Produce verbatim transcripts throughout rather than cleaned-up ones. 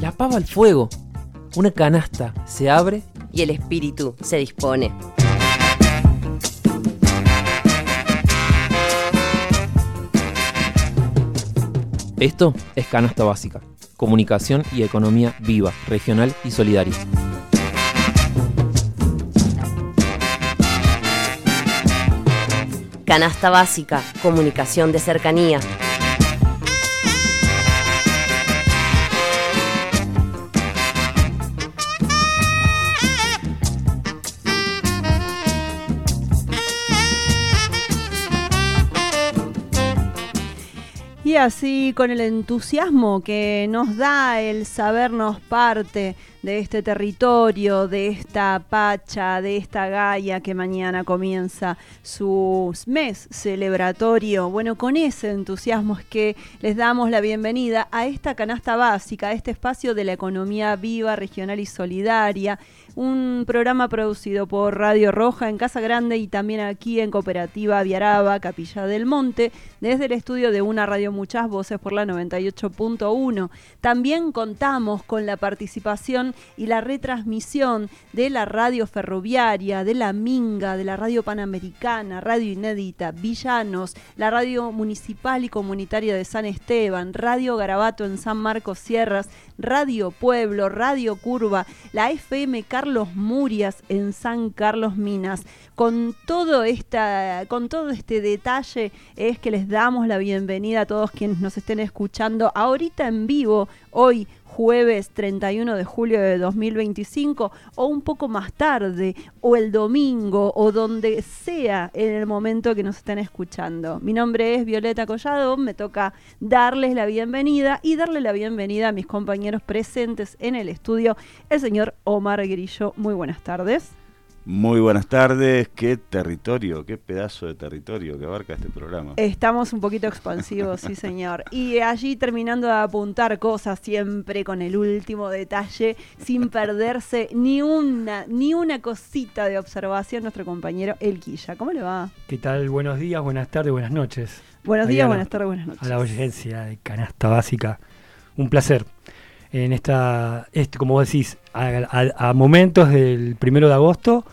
La pava al fuego. Una canasta se abre y el espíritu se dispone. Esto es Canasta Básica, comunicación y economía viva, regional y solidaria. Canasta Básica, comunicación de cercanía. Y así, con el entusiasmo que nos da el sabernos parte de este territorio, de esta Pacha, de esta Gaia que mañana comienza su mes celebratorio. Bueno, con ese entusiasmo es que les damos la bienvenida a esta canasta básica, a este espacio de la economía viva, regional y solidaria. Un programa producido por Radio Roja en Casa Grande y también aquí en Cooperativa Viaraba, Capilla del Monte, desde el estudio de una radio Muchas Voces por la noventa y ocho punto uno. También contamos con la participación y la retransmisión de la radio ferroviaria, de la Minga, de la radio Panamericana, Radio Inédita, Villanos, la radio municipal y comunitaria de San Esteban, Radio Garabato en San Marcos Sierras, Radio Pueblo, Radio Curva, la F M Carlos Murias en San Carlos Minas. Con todo, esta, con todo este detalle es que les damos la bienvenida a todos quienes nos estén escuchando ahorita en vivo, hoy jueves treinta y uno de julio de dos mil veinticinco, o un poco más tarde, o el domingo, o donde sea en el momento que nos estén escuchando. Mi nombre es Violeta Collado, me toca darles la bienvenida y darle la bienvenida a mis compañeros presentes en el estudio, el señor Omar Grillo. Muy buenas tardes. Muy buenas tardes. Qué territorio, qué pedazo de territorio que abarca este programa. Estamos un poquito expansivos, sí señor. Y allí terminando de apuntar cosas siempre con el último detalle, sin perderse ni una, ni una cosita de observación, nuestro compañero El Quilla. ¿Cómo le va? ¿Qué tal? Buenos días, buenas tardes, buenas noches. Buenos Ahí días, la, buenas tardes, buenas noches. A la audiencia de Canasta Básica. Un placer. En esta, este, como vos decís, a, a, a momentos del primero de agosto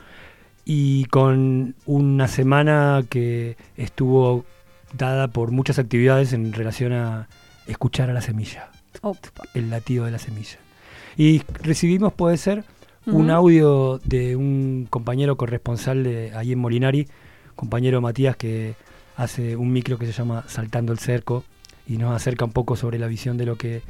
y con una semana que estuvo dada por muchas actividades en relación a escuchar a la semilla, Opa. El latido de la semilla. Y recibimos, puede ser, uh-huh. un audio de un compañero corresponsal de ahí en Molinari, compañero Matías, que hace un micro que se llama Saltando el Cerco y nos acerca un poco sobre la visión de lo que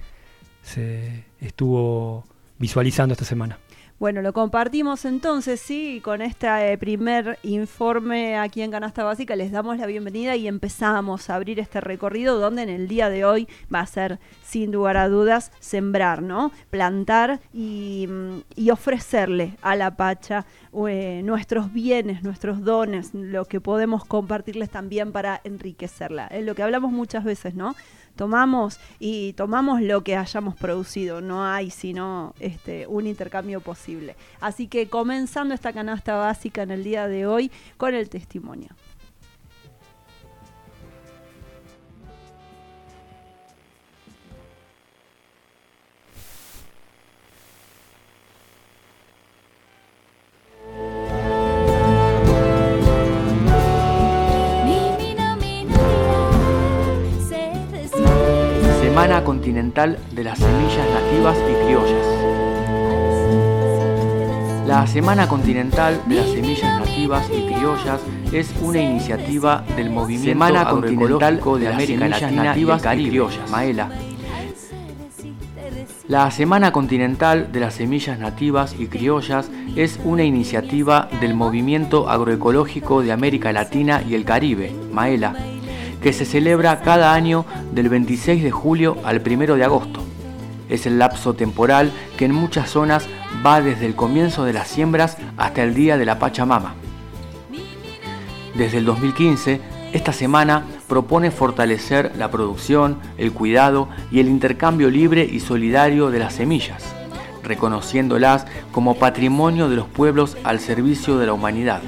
se estuvo visualizando esta semana. Bueno, lo compartimos entonces, sí, con este eh, primer informe aquí en Canasta Básica les damos la bienvenida y empezamos a abrir este recorrido donde en el día de hoy va a ser, sin lugar a dudas, sembrar, ¿no? Plantar y, y ofrecerle a la Pacha eh, nuestros bienes, nuestros dones, lo que podemos compartirles también para enriquecerla. Es lo que hablamos muchas veces, ¿no? Tomamos y tomamos lo que hayamos producido, no hay sino este, un intercambio posible. Así que comenzando esta canasta básica en el día de hoy con el testimonio. Semana Continental de las Semillas Nativas y Criollas. La Semana Continental de las Semillas Nativas y Criollas es una iniciativa del Movimiento Semana Agroecológico de América Latina Nativas y Criollas, MAELA. La Semana Continental de las Semillas Nativas y Criollas es una iniciativa del Movimiento Agroecológico de América Latina y el Caribe, MAELA, que se celebra cada año del veintiséis de julio al primero de agosto. Es el lapso temporal que en muchas zonas va desde el comienzo de las siembras hasta el día de la Pachamama. Desde el dos mil quince, esta semana propone fortalecer la producción, el cuidado y el intercambio libre y solidario de las semillas, reconociéndolas como patrimonio de los pueblos al servicio de la humanidad.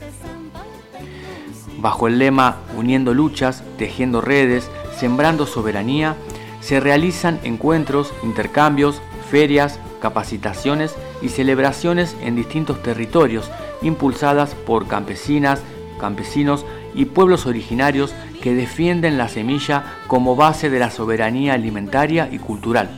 Bajo el lema Uniendo luchas, tejiendo redes, sembrando soberanía, se realizan encuentros, intercambios, ferias, capacitaciones y celebraciones en distintos territorios, impulsadas por campesinas, campesinos y pueblos originarios que defienden la semilla como base de la soberanía alimentaria y cultural.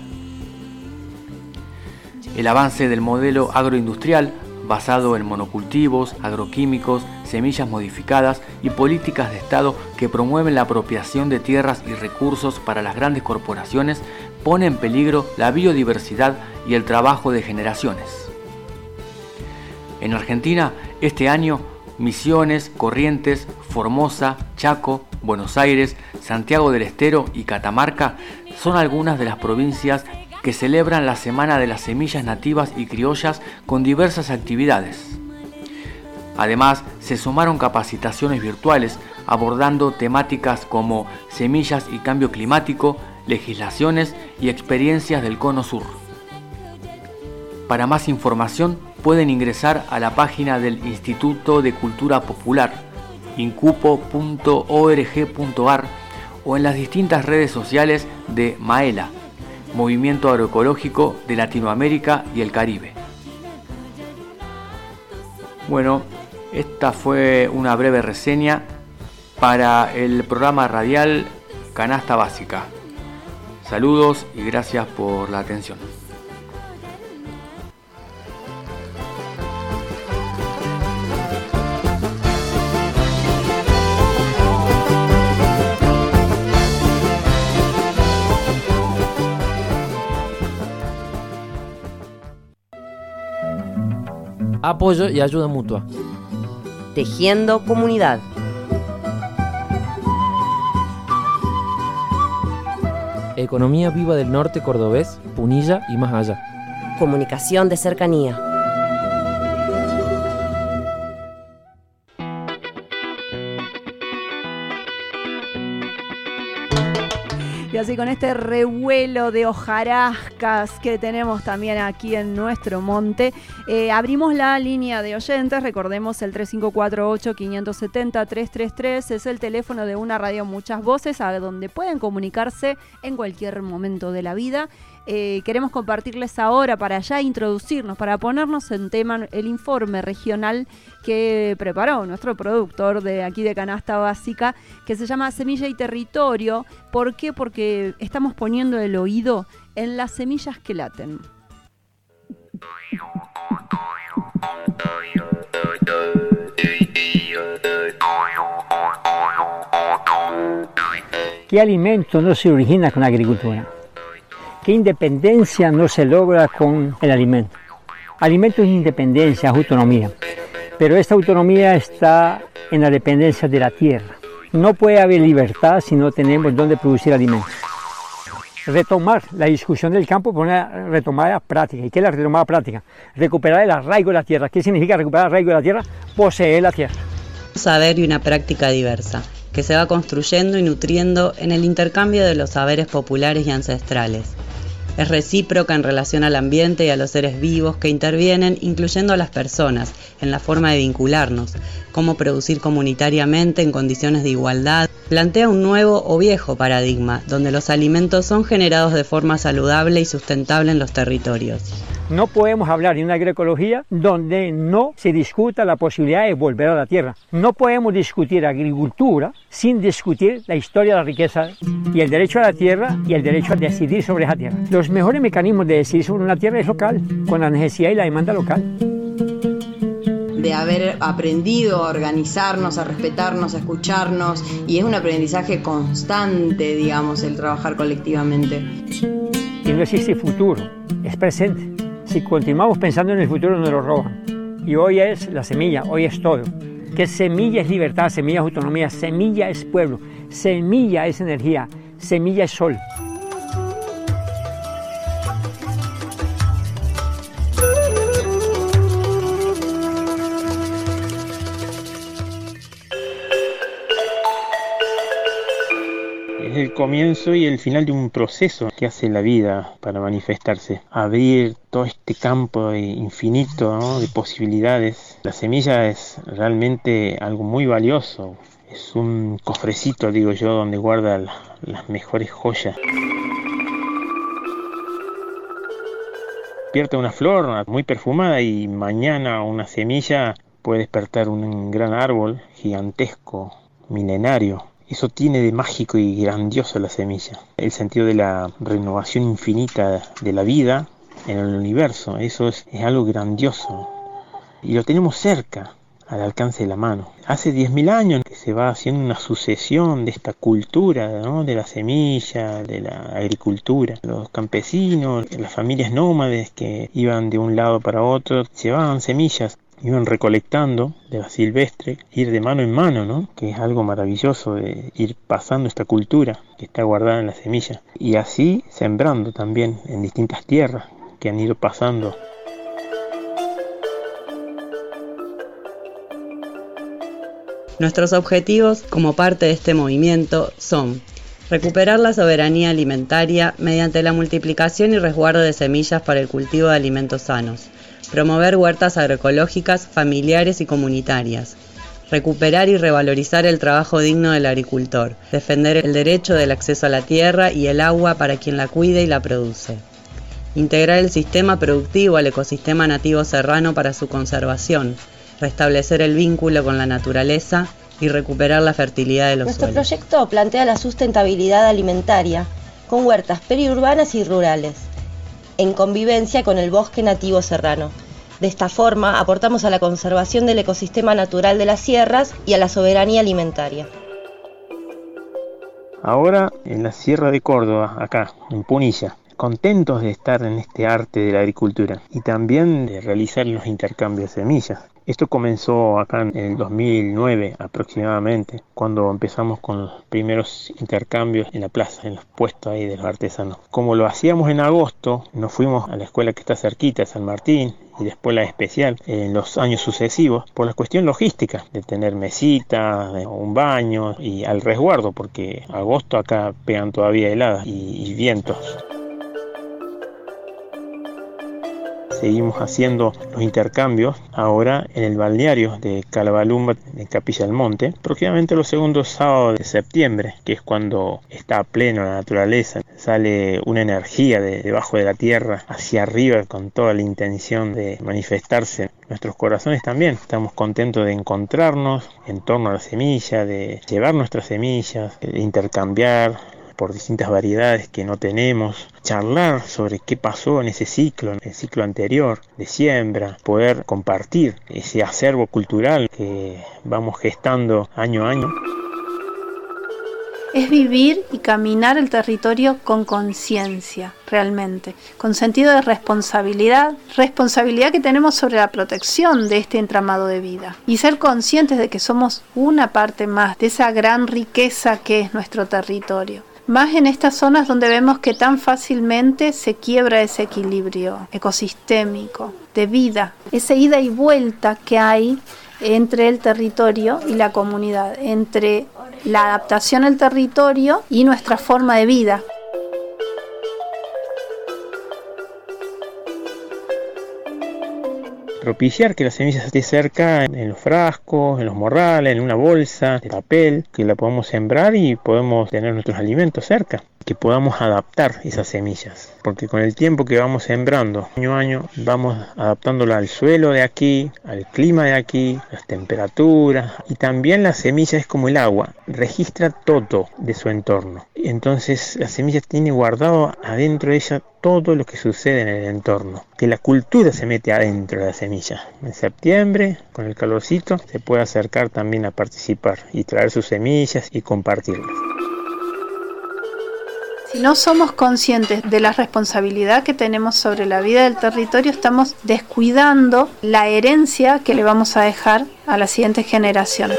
El avance del modelo agroindustrial, basado en monocultivos, agroquímicos, semillas modificadas y políticas de Estado que promueven la apropiación de tierras y recursos para las grandes corporaciones, pone en peligro la biodiversidad y el trabajo de generaciones. En Argentina, este año, Misiones, Corrientes, Formosa, Chaco, Buenos Aires, Santiago del Estero y Catamarca son algunas de las provincias que celebran la Semana de las Semillas Nativas y Criollas con diversas actividades. Además, se sumaron capacitaciones virtuales abordando temáticas como semillas y cambio climático, legislaciones y experiencias del Cono Sur. Para más información pueden ingresar a la página del Instituto de Cultura Popular, incupo punto org punto ar, o en las distintas redes sociales de MAELA, Movimiento Agroecológico de Latinoamérica y el Caribe. Bueno, esta fue una breve reseña para el programa radial Canasta Básica. Saludos y gracias por la atención. Apoyo y ayuda mutua. Tejiendo comunidad. Economía viva del norte cordobés, Punilla y más allá. Comunicación de cercanía. Y así con este revuelo de hojarascas que tenemos también aquí en nuestro monte, eh, abrimos la línea de oyentes. Recordemos el tres cinco cuatro ocho, cinco siete cero, tres tres tres, es el teléfono de una radio Muchas Voces, a donde pueden comunicarse en cualquier momento de la vida. Eh, queremos compartirles ahora, para ya introducirnos, para ponernos en tema, el informe regional que preparó nuestro productor de aquí de Canasta Básica, que se llama Semilla y Territorio. ¿Por qué? Porque estamos poniendo el oído en las semillas que laten. ¿Qué alimento no se origina con la agricultura? ¿Qué independencia no se logra con el alimento? Alimento es independencia, es autonomía, pero esta autonomía está en la dependencia de la tierra. No puede haber libertad si no tenemos dónde producir alimentos. Retomar la discusión del campo por una retomada práctica. ¿Y qué es la retomada práctica? Recuperar el arraigo de la tierra. ¿Qué significa recuperar el arraigo de la tierra? Poseer la tierra. Un saber y una práctica diversa, que se va construyendo y nutriendo en el intercambio de los saberes populares y ancestrales. Es recíproca en relación al ambiente y a los seres vivos que intervienen, incluyendo a las personas, en la forma de vincularnos, cómo producir comunitariamente en condiciones de igualdad. Plantea un nuevo o viejo paradigma, donde los alimentos son generados de forma saludable y sustentable en los territorios. No podemos hablar de una agroecología donde no se discuta la posibilidad de volver a la tierra. No podemos discutir agricultura sin discutir la historia de la riqueza y el derecho a la tierra y el derecho a decidir sobre esa tierra. Los mejores mecanismos de decidir sobre una tierra es local, con la necesidad y la demanda local. De haber aprendido a organizarnos, a respetarnos, a escucharnos, y es un aprendizaje constante, digamos, el trabajar colectivamente. Y no existe futuro, es presente. Si continuamos pensando en el futuro nos lo roban. Y hoy es la semilla, hoy es todo. Que semilla es libertad, semilla es autonomía, semilla es pueblo, semilla es energía, semilla es sol. Es el comienzo y el final de un proceso que hace la vida para manifestarse. Abrir todo este campo infinito, ¿no?, de posibilidades. La semilla es realmente algo muy valioso. Es un cofrecito, digo yo, donde guarda las mejores joyas. despierta una flor muy perfumada y mañana una semilla puede despertar un gran árbol gigantesco, milenario. Eso tiene de mágico y grandioso la semilla. El sentido de la renovación infinita de la vida en el universo. Eso es, es algo grandioso. Y lo tenemos cerca, al alcance de la mano. Hace diez mil años que se va haciendo una sucesión de esta cultura, ¿no? De la semilla, de la agricultura. Los campesinos, las familias nómades que iban de un lado para otro, llevaban semillas, iban recolectando de la silvestre, ir de mano en mano, ¿no? Que es algo maravilloso de ir pasando esta cultura que está guardada en la semilla. Y así sembrando también en distintas tierras que han ido pasando. Nuestros objetivos como parte de este movimiento son recuperar la soberanía alimentaria mediante la multiplicación y resguardo de semillas para el cultivo de alimentos sanos, promover huertas agroecológicas, familiares y comunitarias, recuperar y revalorizar el trabajo digno del agricultor, defender el derecho del acceso a la tierra y el agua para quien la cuida y la produce, integrar el sistema productivo al ecosistema nativo serrano para su conservación, restablecer el vínculo con la naturaleza y recuperar la fertilidad de los Nuestro suelos. Nuestro proyecto plantea la sustentabilidad alimentaria con huertas periurbanas y rurales, en convivencia con el bosque nativo serrano. De esta forma, aportamos a la conservación del ecosistema natural de las sierras y a la soberanía alimentaria. Ahora, en la Sierra de Córdoba, acá, en Punilla, contentos de estar en este arte de la agricultura y también de realizar los intercambios de semillas. Esto comenzó acá en el dos mil nueve aproximadamente, cuando empezamos con los primeros intercambios en la plaza, en los puestos ahí de los artesanos. Como lo hacíamos en agosto, nos fuimos a la escuela que está cerquita, San Martín, y después la especial en los años sucesivos, por la cuestión logística, de tener mesitas, de un baño y al resguardo, porque agosto acá pegan todavía heladas y, y vientos. Seguimos haciendo los intercambios ahora en el balneario de Calabalumba, en Capilla del Monte, aproximadamente los segundos sábados de septiembre, que es cuando está a pleno la naturaleza, sale una energía de debajo de la tierra hacia arriba con toda la intención de manifestarse. Nuestros corazones también estamos contentos de encontrarnos en torno a la semilla, de llevar nuestras semillas, de intercambiar por distintas variedades que no tenemos, charlar sobre qué pasó en ese ciclo, en el ciclo anterior de siembra, poder compartir ese acervo cultural que vamos gestando año a año. Es vivir y caminar el territorio con conciencia, realmente, con sentido de responsabilidad, responsabilidad que tenemos sobre la protección de este entramado de vida y ser conscientes de que somos una parte más de esa gran riqueza que es nuestro territorio. Más en estas zonas donde vemos que tan fácilmente se quiebra ese equilibrio ecosistémico, de vida, esa ida y vuelta que hay entre el territorio y la comunidad, entre la adaptación al territorio y nuestra forma de vida. Propiciar que la semilla esté cerca en los frascos, en los morrales, en una bolsa de papel, que la podamos sembrar y podemos tener nuestros alimentos cerca, que podamos adaptar esas semillas, porque con el tiempo que vamos sembrando año a año vamos adaptándola al suelo de aquí, al clima de aquí, las temperaturas, y también la semilla es como el agua, registra todo de su entorno. Entonces la semilla tiene guardado adentro de ella todo lo que sucede en el entorno, que la cultura se mete adentro de la semilla. En septiembre, con el calorcito, se puede acercar también a participar y traer sus semillas y compartirlas. Si no somos conscientes de la responsabilidad que tenemos sobre la vida del territorio, estamos descuidando la herencia que le vamos a dejar a las siguientes generaciones.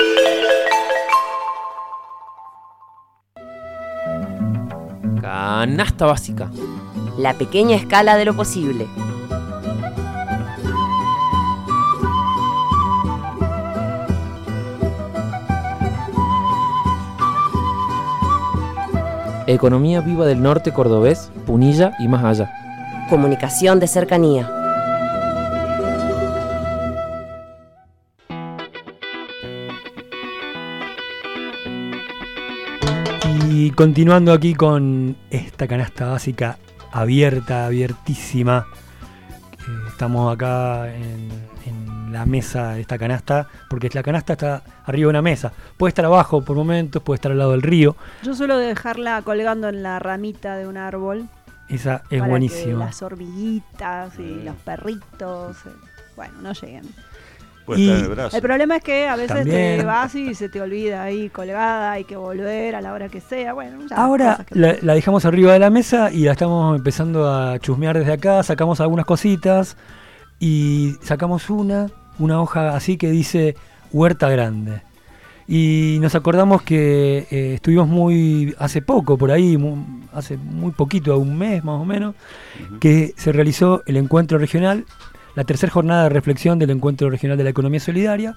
Canasta básica. La pequeña escala de lo posible. Economía viva del norte cordobés, Punilla y más allá. Comunicación de cercanía. Y continuando aquí con esta canasta básica abierta, abiertísima, eh, estamos acá en, en la mesa de esta canasta, porque la canasta está arriba de una mesa. Puede estar abajo por momentos, puede estar al lado del río. Yo suelo dejarla colgando en la ramita de un árbol. Esa es para buenísima. que las hormiguitas y los perritos, eh, bueno, no lleguen. Puede estar en el brazo. El problema es que a veces También. te vas y se te olvida ahí colgada, hay que volver a la hora que sea. Bueno, ya, Ahora cosas que la, pasan. la dejamos arriba de la mesa y la estamos empezando a chusmear desde acá, sacamos algunas cositas y sacamos una, una hoja así que dice Huerta Grande. Y nos acordamos que eh, estuvimos muy, hace poco por ahí, mu- hace muy poquito, un mes más o menos, uh-huh. que se realizó el encuentro regional, la tercera jornada de reflexión del encuentro regional de la economía solidaria,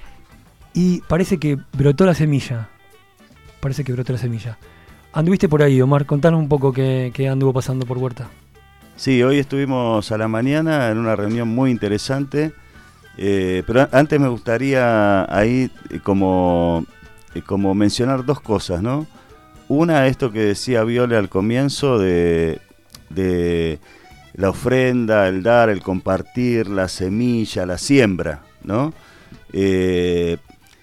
y parece que brotó la semilla, parece que brotó la semilla. Anduviste por ahí, Omar, contanos un poco qué, qué anduvo pasando por Huerta. Sí, hoy estuvimos a la mañana en una reunión muy interesante, eh, pero antes me gustaría ahí eh, como, eh, como mencionar dos cosas, ¿no? Una, esto que decía Viole al comienzo de, de la ofrenda, el dar, el compartir, la semilla, la siembra, ¿no? Eh,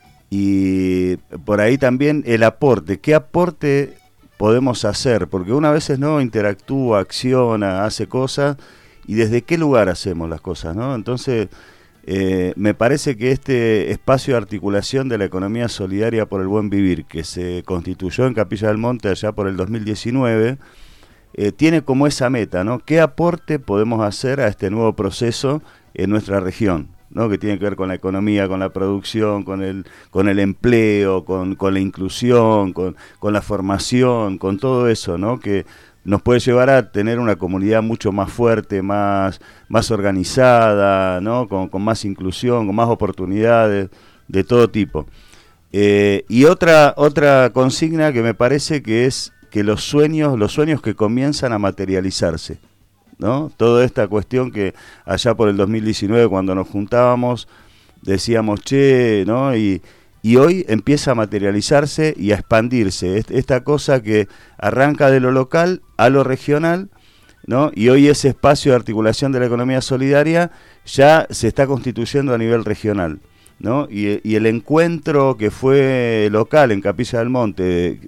y por ahí también el aporte. ¿Qué aporte podemos hacer? Porque una veces no interactúa, acciona, hace cosas, y desde qué lugar hacemos las cosas, ¿no? Entonces, eh, me parece que este espacio de articulación de la economía solidaria por el buen vivir, que se constituyó en Capilla del Monte allá por el dos mil diecinueve, eh, tiene como esa meta, ¿no? ¿Qué aporte podemos hacer a este nuevo proceso en nuestra región? ¿No? Que tiene que ver con la economía, con la producción, con el, con el empleo, con, con la inclusión, con, con la formación, con todo eso, ¿no? Que nos puede llevar a tener una comunidad mucho más fuerte, más, más organizada, ¿no? Con, con más inclusión, con más oportunidades de todo tipo. Eh, y otra, otra consigna que me parece que es que los sueños, los sueños que comienzan a materializarse, ¿no? Toda esta cuestión que allá por el dos mil diecinueve, cuando nos juntábamos, decíamos, che, ¿no? Y, y hoy empieza a materializarse y a expandirse esta cosa que arranca de lo local a lo regional, ¿no? Y hoy ese espacio de articulación de la economía solidaria ya se está constituyendo a nivel regional, ¿no? Y, y el encuentro que fue local en Capilla del Monte,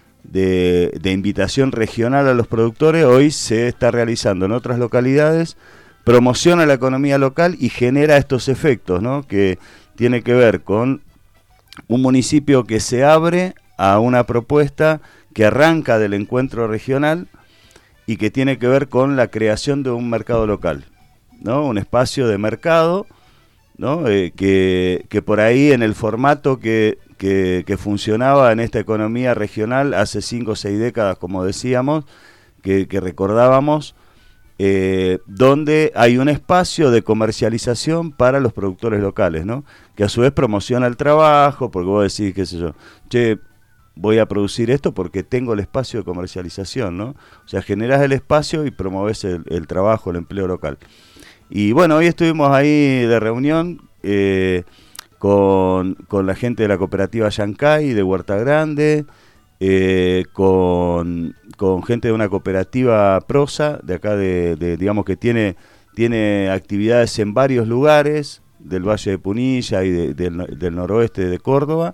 De, de invitación regional a los productores, hoy se está realizando en otras localidades, promociona la economía local y genera estos efectos, ¿no? Que tiene que ver con un municipio que se abre a una propuesta que arranca del encuentro regional y que tiene que ver con la creación de un mercado local, ¿no? Un espacio de mercado, ¿no? Eh, que, que por ahí en el formato que Que, que funcionaba en esta economía regional hace cinco o seis décadas, como decíamos, que, que recordábamos, eh, donde hay un espacio de comercialización para los productores locales, ¿no? Que a su vez promociona el trabajo, porque vos decís, qué sé yo, che, voy a producir esto porque tengo el espacio de comercialización, ¿no? O sea, generás el espacio y promovés el, el trabajo, el empleo local. Y bueno, hoy estuvimos ahí de reunión, eh, Con, con la gente de la cooperativa Yancay de Huerta Grande, eh, con, con gente de una cooperativa Prosa, de acá de, de digamos que tiene, tiene actividades en varios lugares, del Valle de Punilla y de, del, del noroeste de Córdoba,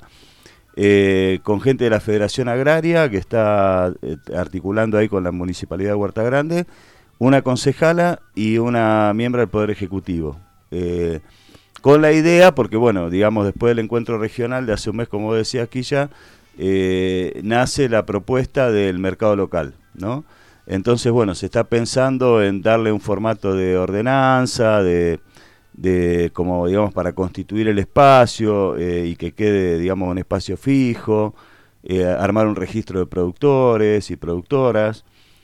eh, con gente de la Federación Agraria, que está eh, articulando ahí con la Municipalidad de Huerta Grande, una concejala y una miembro del Poder Ejecutivo. Eh, Con la idea, porque bueno, digamos, después del encuentro regional de hace un mes, como decía aquí ya, eh, nace la propuesta del mercado local, ¿no? Entonces, bueno, se está pensando en darle un formato de ordenanza, de, de como, digamos, para constituir el espacio eh, y que quede, digamos, un espacio fijo, eh, armar un registro de productores y productoras,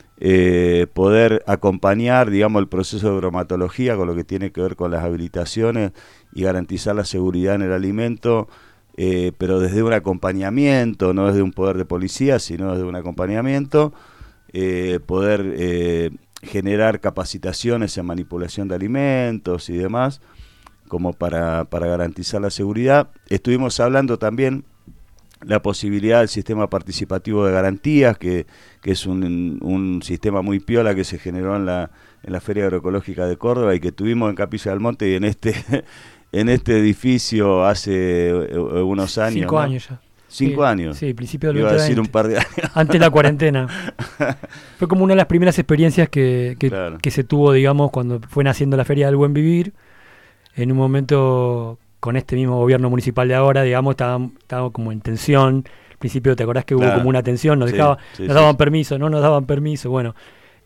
eh, poder acompañar, digamos, el proceso de bromatología con lo que tiene que ver con las habilitaciones y garantizar la seguridad en el alimento, eh, pero desde un acompañamiento, no desde un poder de policía, sino desde un acompañamiento, eh, poder eh, generar capacitaciones en manipulación de alimentos y demás, como para, para garantizar la seguridad. Estuvimos hablando también la posibilidad del sistema participativo de garantías, que, que es un, un sistema muy piola que se generó en la, en la Feria Agroecológica de Córdoba y que tuvimos en Capilla del Monte y en este, en este edificio hace unos años. Cinco ¿no? años ya. Cinco sí, años. Sí, principio del Iba veinte a decir veinte. un par de años. Antes de la cuarentena. Fue como una de las primeras experiencias que, que, claro. que se tuvo, digamos, cuando fue naciendo la Feria del Buen Vivir. En un momento, con este mismo gobierno municipal de ahora, digamos, estábamos estaba como en tensión. Al principio, ¿te acordás que claro. hubo como una tensión? Nos, sí, dejaba, sí, nos sí, daban sí. permiso, no nos daban permiso, bueno.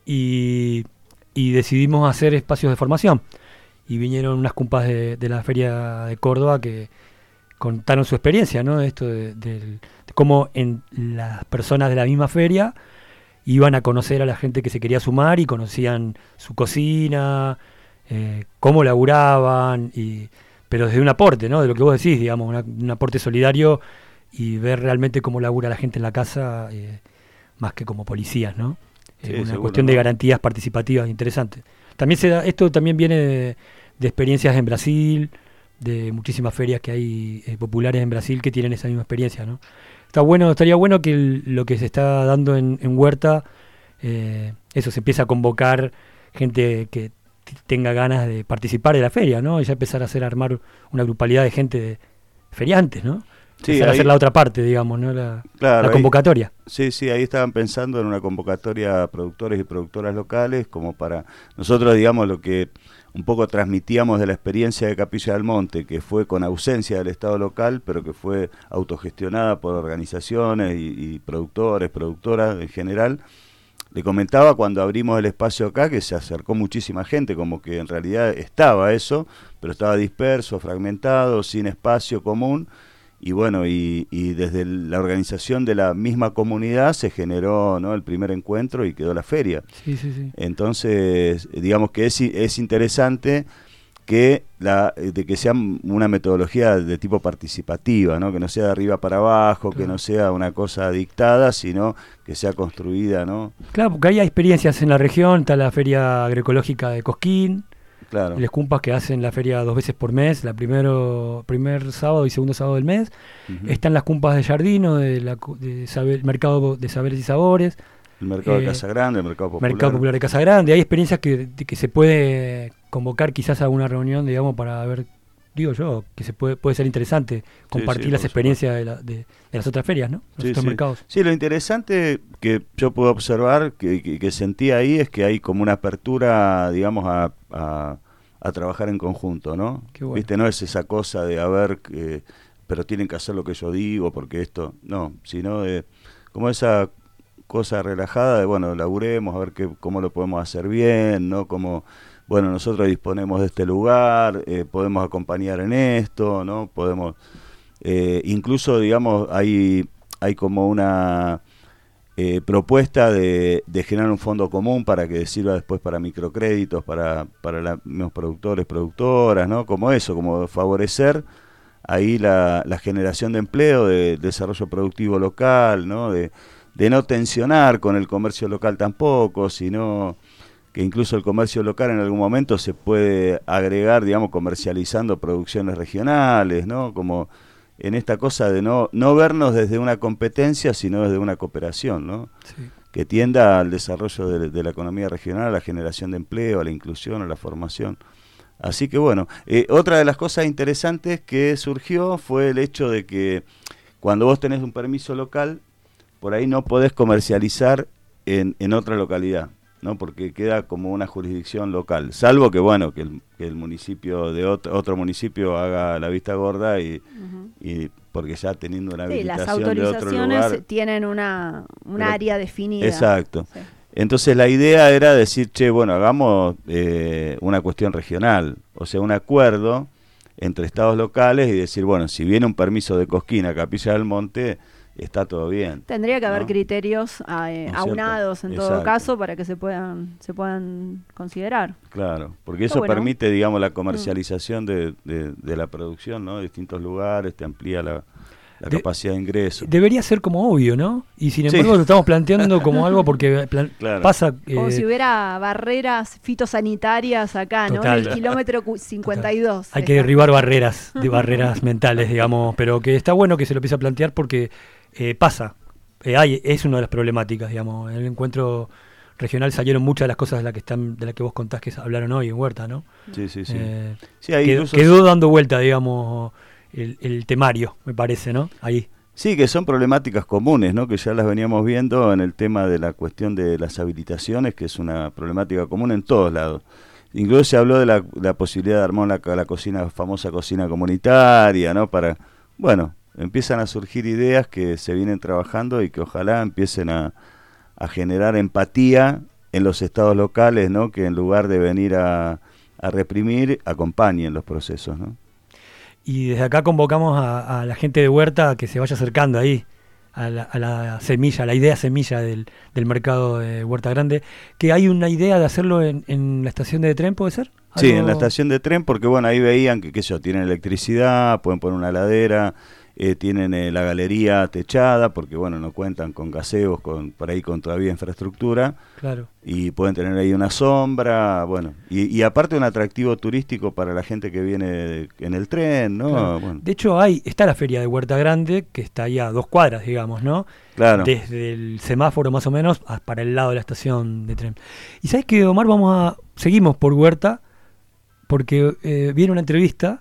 Y, y decidimos hacer espacios de formación. Y vinieron unas compas de, de la Feria de Córdoba que contaron su experiencia, ¿no? Esto de, de, de cómo en las personas de la misma feria iban a conocer a la gente que se quería sumar y conocían su cocina, eh, cómo laburaban, y, pero desde un aporte, ¿no? De lo que vos decís, digamos, una, un aporte solidario y ver realmente cómo labura la gente en la casa, eh, más que como policías, ¿no? Sí, eh, una seguro, cuestión ¿no? de garantías participativas interesante. También se da, esto también viene de, de experiencias en Brasil, de muchísimas ferias que hay eh, populares en Brasil que tienen esa misma experiencia, ¿no? Está bueno, estaría bueno que el, lo que se está dando en, en Huerta, eh, eso, se empieza a convocar gente que t- tenga ganas de participar de la feria, ¿no? Y ya empezar a hacer armar una grupalidad de gente de feriantes, ¿no? Sí, empezar ahí, a hacer la otra parte, digamos, ¿no? La, claro, la convocatoria. Ahí, sí, sí, ahí estaban pensando en una convocatoria a productores y productoras locales, como para nosotros, digamos, lo que un poco transmitíamos de la experiencia de Capilla del Monte, que fue con ausencia del Estado local, pero que fue autogestionada por organizaciones y, y productores, productoras en general. Le comentaba cuando abrimos el espacio acá que se acercó muchísima gente, como que en realidad estaba eso, pero estaba disperso, fragmentado, sin espacio común. Y bueno, y, y desde la organización de la misma comunidad se generó, ¿no?, el primer encuentro y quedó la feria. Sí, sí, sí. Entonces, digamos que es, es interesante que la de que sea una metodología de tipo participativa, ¿no? Que no sea de arriba para abajo, claro. Que no sea una cosa dictada, sino que sea construida, ¿no? Claro, porque hay experiencias en la región, está la Feria Agroecológica de Cosquín. Claro. Les Cumpas, que hacen la feria dos veces por mes, la primero primer sábado y segundo sábado del mes. Uh-huh. Están las Cumpas de Jardino, de la de saber, mercado de saberes y sabores. El mercado eh, de Casa Grande, el mercado popular. Mercado popular de Casa Grande. Hay experiencias que, que se puede convocar quizás a una reunión, digamos, para ver, digo yo, que se puede puede ser interesante compartir sí, sí, las experiencias de, la, de, de las otras ferias, ¿no? Los sí, otros sí. mercados. Sí, lo interesante que yo puedo observar, que, que, que sentí ahí, es que hay como una apertura, digamos, a, a, a trabajar en conjunto, ¿no? Qué bueno. ¿Viste? No es esa cosa de, a ver, que, pero tienen que hacer lo que yo digo, porque esto, no, sino de, como esa cosa relajada de, bueno, laburemos, a ver qué, cómo lo podemos hacer bien, ¿no? Como, bueno, nosotros disponemos de este lugar, eh, podemos acompañar en esto, ¿no? Podemos, eh, incluso, digamos, hay, hay como una eh, propuesta de, de generar un fondo común para que sirva después para microcréditos, para, para la, los productores, productoras, ¿no? Como eso, como favorecer ahí la, la generación de empleo, de, de desarrollo productivo local, ¿no? De, de no tensionar con el comercio local tampoco, sino que incluso el comercio local en algún momento se puede agregar, digamos, comercializando producciones regionales, ¿no? Como en esta cosa de no no vernos desde una competencia, sino desde una cooperación, ¿no? Sí. Que tienda al desarrollo de, de la economía regional, a la generación de empleo, a la inclusión, a la formación. Así que bueno, eh, otra de las cosas interesantes que surgió fue el hecho de que cuando vos tenés un permiso local, por ahí no podés comercializar en, en otra localidad, ¿no? Porque queda como una jurisdicción local, salvo que bueno que el, que el municipio de otro, otro municipio haga la vista gorda y, uh-huh. y porque ya teniendo una sí, habilitación las de otro lugar, autorizaciones tienen una un pero, área definida. Exacto. Sí. Entonces la idea era decir, che, bueno, hagamos eh, una cuestión regional, o sea, un acuerdo entre estados locales y decir, bueno, si viene un permiso de Cosquín a Capilla del Monte, está todo bien. Tendría que haber ¿no? criterios eh, ¿No aunados en Exacto. todo caso para que se puedan se puedan considerar. Claro, porque Está eso bueno. permite, digamos, la comercialización mm. de, de, de la producción, ¿no? De distintos lugares, te amplía la, la de, capacidad de ingreso. Debería ser como obvio, ¿no? Y sin embargo Sí. lo estamos planteando como algo porque plan, Claro. pasa... Como eh, si hubiera barreras fitosanitarias acá, ¿no? Total. En el kilómetro cu- cincuenta y dos. Hay que derribar barreras, de barreras mentales, digamos, pero que está bueno que se lo empiece a plantear porque eh, pasa. Eh, hay, es una de las problemáticas, digamos. En el encuentro regional salieron muchas de las cosas de las que están, de las que vos contás que hablaron hoy en Huerta, ¿no? Sí, sí, sí. Eh, Sí, ahí quedó, incluso- quedó dando vuelta, digamos, el, el temario, me parece, ¿no? Ahí. Sí, que son problemáticas comunes, ¿no? Que ya las veníamos viendo en el tema de la cuestión de las habilitaciones, que es una problemática común en todos lados. Incluso se habló de la, la posibilidad de armar la, la cocina, famosa cocina comunitaria, ¿no? Para, bueno, empiezan a surgir ideas que se vienen trabajando y que ojalá empiecen a, a generar empatía en los estados locales, ¿no? Que en lugar de venir a, a reprimir, acompañen los procesos, ¿no? Y desde acá convocamos a, a la gente de Huerta a que se vaya acercando ahí, a la, a la semilla, a la idea semilla del, del mercado de Huerta Grande, que hay una idea de hacerlo en, en la estación de tren, ¿puede ser? Sí, ¿Algo? en la estación de tren, porque bueno, ahí veían que, qué sé yo, tienen electricidad, pueden poner una heladera, eh, tienen eh, la galería techada, porque bueno, no cuentan con gaseos, con, por ahí con todavía infraestructura, Claro. y pueden tener ahí una sombra, bueno, y, y aparte un atractivo turístico para la gente que viene de- en el tren, ¿no? Claro. Bueno, De hecho, hay está la feria de Huerta Grande, que está ahí a dos cuadras, digamos, ¿no? Claro. Desde el semáforo más o menos a- para el lado de la estación de tren. Y sabes que, Omar, vamos a seguimos por Huerta, porque eh, viene una entrevista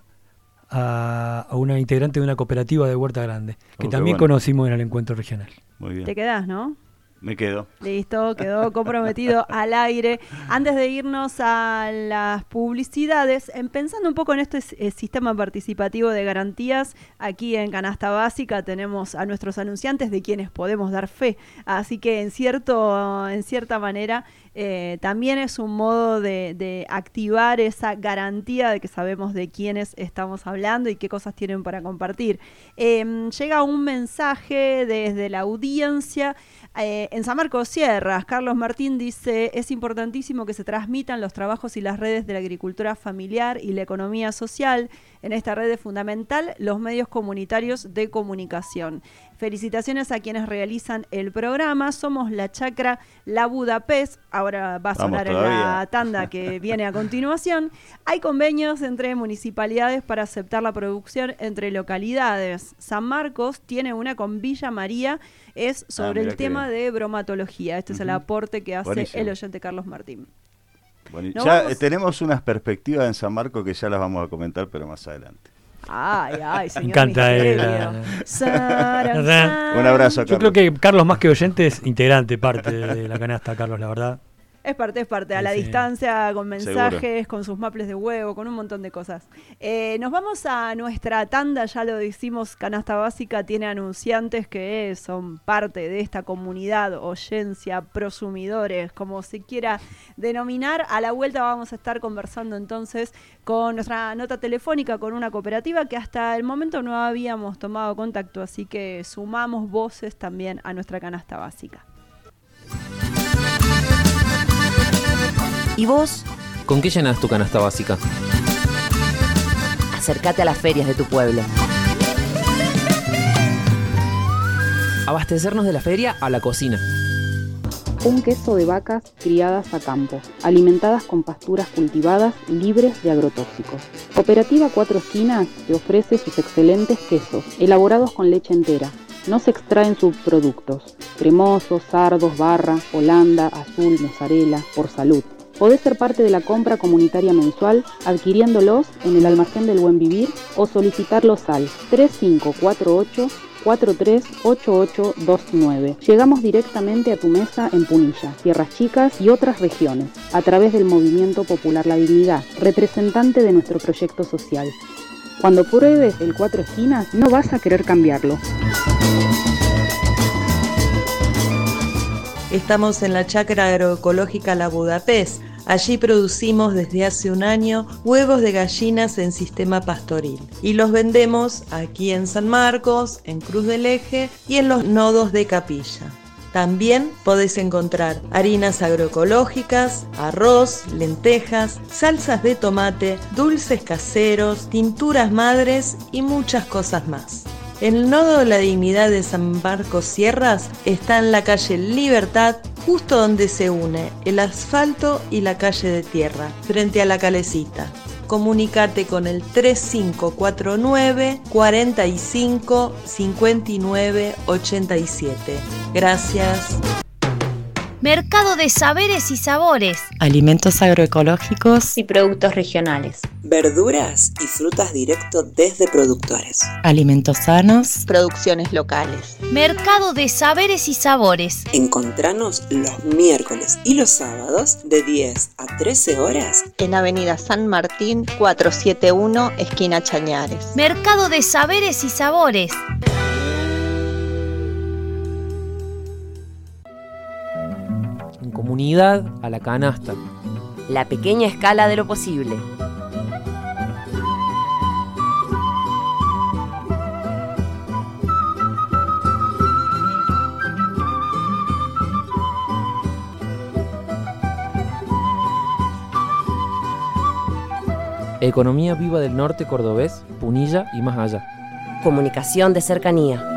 a, a una integrante de una cooperativa de Huerta Grande, que Oh, qué también bueno. conocimos en el encuentro regional. muy bien. Te quedás, ¿no? Me quedo. Listo, quedó comprometido al aire. Antes de irnos a las publicidades, en pensando un poco en este eh, sistema participativo de garantías, aquí en Canasta Básica tenemos a nuestros anunciantes de quienes podemos dar fe. Así que en cierto, en cierta manera, eh, también es un modo de, de activar esa garantía de que sabemos de quiénes estamos hablando y qué cosas tienen para compartir. Eh, llega un mensaje desde la audiencia. Eh, en San Marcos Sierras, Carlos Martín dice: es importantísimo que se transmitan los trabajos y las redes de la agricultura familiar y la economía social. En esta red es fundamental los medios comunitarios de comunicación. Felicitaciones a quienes realizan el programa. Somos la Chacra La Budapest. Ahora va a Vamos sonar en todavía. la tanda que viene a continuación. Hay convenios entre municipalidades para aceptar la producción entre localidades. San Marcos tiene una con Villa María, es sobre Ah, el mirá tema que- de bromatología. Este es el Ujú. aporte que hace Buenísimo. el oyente Carlos Martín. Bueno, y Nos ya vamos- eh, tenemos unas perspectivas en San Marcos que ya las vamos a comentar, pero más adelante. Ay, ay, señor. Me encanta misterio. él. Saran, san. Un abrazo a Yo Carlos. creo que Carlos, más que oyente, es integrante, parte de la canasta, Carlos, la verdad. Es parte, es parte, a la Sí, sí. distancia, con mensajes, Seguro. con sus maples de huevo, con un montón de cosas. Eh, nos vamos a nuestra tanda, ya lo decimos, Canasta Básica tiene anunciantes que son parte de esta comunidad, oyencia, prosumidores, como se quiera denominar. A la vuelta vamos a estar conversando entonces con nuestra nota telefónica con una cooperativa que hasta el momento no habíamos tomado contacto, así que sumamos voces también a nuestra Canasta Básica. ¿Y vos? ¿Con qué llenas tu canasta básica? Acércate a las ferias de tu pueblo. Abastecernos de la feria a la cocina. Un queso de vacas criadas a campo, alimentadas con pasturas cultivadas libres de agrotóxicos. Cooperativa Cuatro Esquinas te ofrece sus excelentes quesos, elaborados con leche entera. No se extraen subproductos, cremosos, sardos, barra, holanda, azul, mozzarella, por salud. Podés ser parte de la compra comunitaria mensual adquiriéndolos en el Almacén del Buen Vivir o solicitarlos al tres cinco cuatro ocho, cuatro tres ocho ocho dos nueve. Llegamos directamente a tu mesa en Punilla, Tierras Chicas y otras regiones, a través del Movimiento Popular La Dignidad, representante de nuestro proyecto social. Cuando pruebes el Cuatro Esquinas, no vas a querer cambiarlo. Estamos en la Chacra Agroecológica La Budapest. Allí producimos desde hace un año huevos de gallinas en sistema pastoril y los vendemos aquí en San Marcos, en Cruz del Eje y en los nodos de Capilla. También podés encontrar harinas agroecológicas, arroz, lentejas, salsas de tomate, dulces caseros, tinturas madres y muchas cosas más. El nodo de la dignidad de San Marcos Sierras está en la calle Libertad, justo donde se une el asfalto y la calle de tierra, frente a la Calecita. Comunicate con el tres cinco cuatro nueve, cuarenta y cinco, cincuenta y nueve, ochenta y siete. Gracias. Mercado de saberes y sabores. Alimentos agroecológicos y productos regionales. Verduras y frutas directo desde productores. Alimentos sanos. Producciones locales. Mercado de saberes y sabores. Encontranos los miércoles y los sábados de diez a trece horas. En Avenida San Martín cuatrocientos setenta y uno, esquina Chañares. Mercado de saberes y sabores. Comunidad a la canasta. La pequeña escala de lo posible. Economía viva del norte cordobés, Punilla y más allá. Comunicación de cercanía.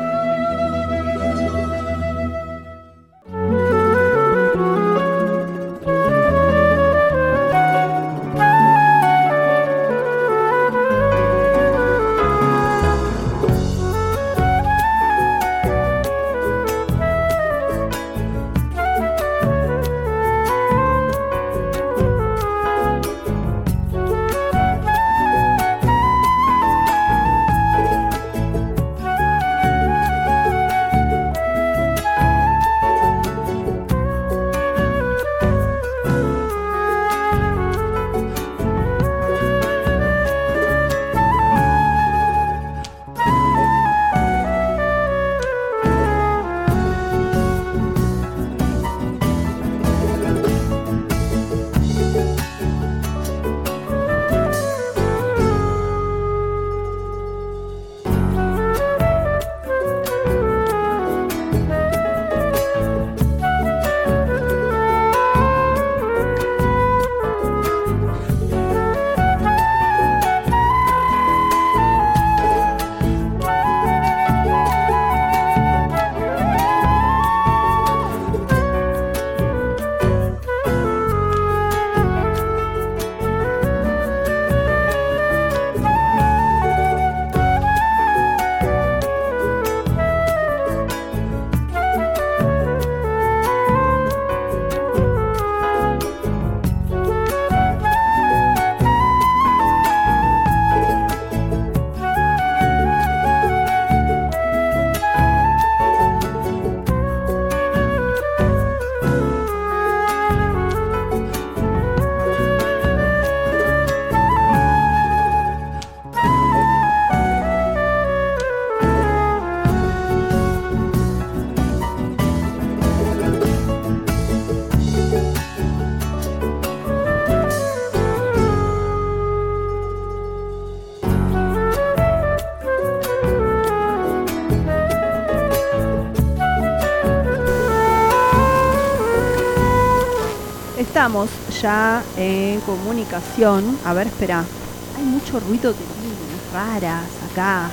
Estamos ya en comunicación. A ver, espera. Hay mucho ruido de líneas raras acá.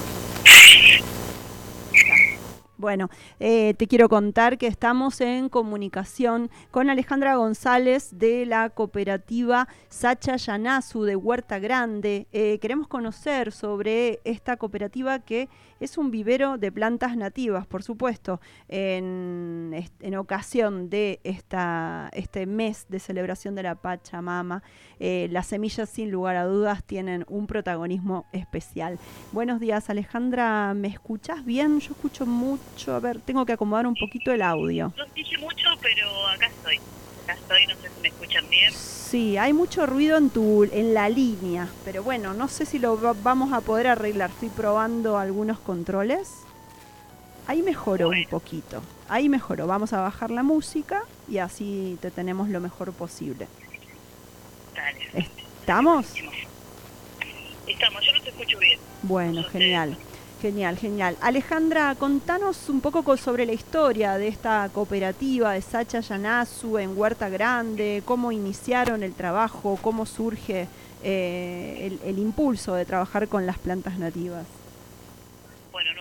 Bueno, eh, te quiero contar que estamos en comunicación con Alejandra González de la cooperativa Sacha Yanasu de Huerta Grande. Eh, queremos conocer sobre esta cooperativa que es un vivero de plantas nativas, por supuesto, en, en ocasión de esta, este mes de celebración de la Pachamama. Eh, las semillas, sin lugar a dudas, tienen un protagonismo especial. Buenos días, Alejandra, ¿me escuchás bien? Yo escucho mucho, a ver, tengo que acomodar un poquito el audio. No dije mucho, pero acá estoy. Acá estoy, no sé si me escuchan bien. Sí, hay mucho ruido en tu en la línea, pero bueno, no sé si lo va, vamos a poder arreglar. Estoy probando algunos controles. Ahí mejoró bueno. un poquito. Ahí mejoró. Vamos a bajar la música y así te tenemos lo mejor posible. Dale. ¿Estamos? Estamos, yo no te escucho bien. Bueno, genial. Genial, genial. Alejandra, contanos un poco sobre la historia de esta cooperativa de Sacha Yanasu en Huerta Grande, cómo iniciaron el trabajo, cómo surge eh, el, el impulso de trabajar con las plantas nativas. Bueno,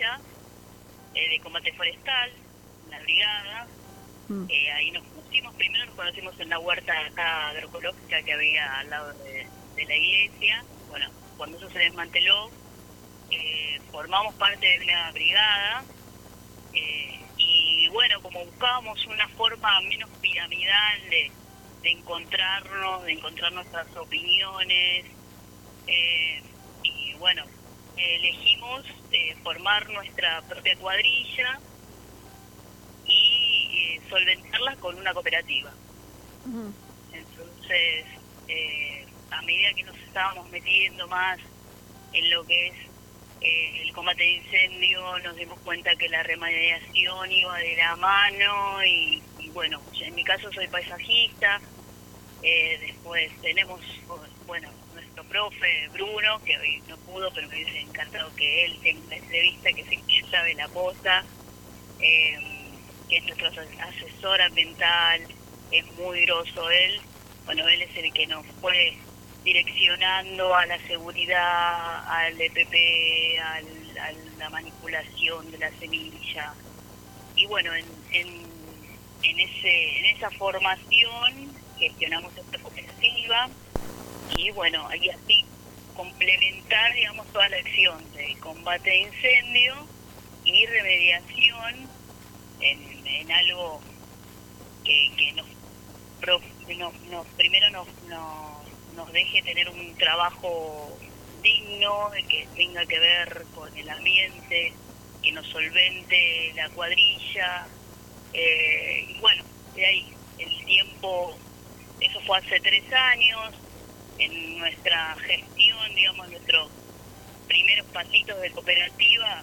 escuela eh, de combate forestal, la brigada. Mm. Eh, ahí nos conocimos, primero nos conocimos en la huerta acá agroecológica que había al lado de, de la iglesia. Bueno, cuando eso se desmanteló, eh, formamos parte de una brigada. Eh, y bueno, como buscábamos una forma menos piramidal de, de encontrarnos, de encontrar nuestras opiniones, eh, y bueno, elegimos eh, formar nuestra propia cuadrilla y eh, solventarla con una cooperativa. Uh-huh. Entonces, eh, a medida que nos estábamos metiendo más en lo que es eh, el combate de incendio, nos dimos cuenta que la remediación iba de la mano y, y bueno, en mi caso soy paisajista. Eh, después tenemos, bueno, nuestro profe Bruno, que hoy no pudo, pero me hubiese encantado que él tenga una entrevista, que se que sabe la posta, eh, que es nuestro asesor ambiental, es muy groso él. Bueno, él es el que nos fue direccionando a la seguridad, al E P P, al, a la manipulación de la semilla. Y bueno, en, en, en, ese, en esa formación gestionamos esta cooperativa y bueno, y así complementar, digamos, toda la acción de combate de incendio y remediación en, en algo que, que nos, nos, nos primero nos, nos, nos deje tener un trabajo digno, que tenga que ver con el ambiente, que nos solvente la cuadrilla, eh, y bueno, de ahí el tiempo. Eso fue hace tres años, en nuestra gestión, digamos, nuestros primeros pasitos de cooperativa,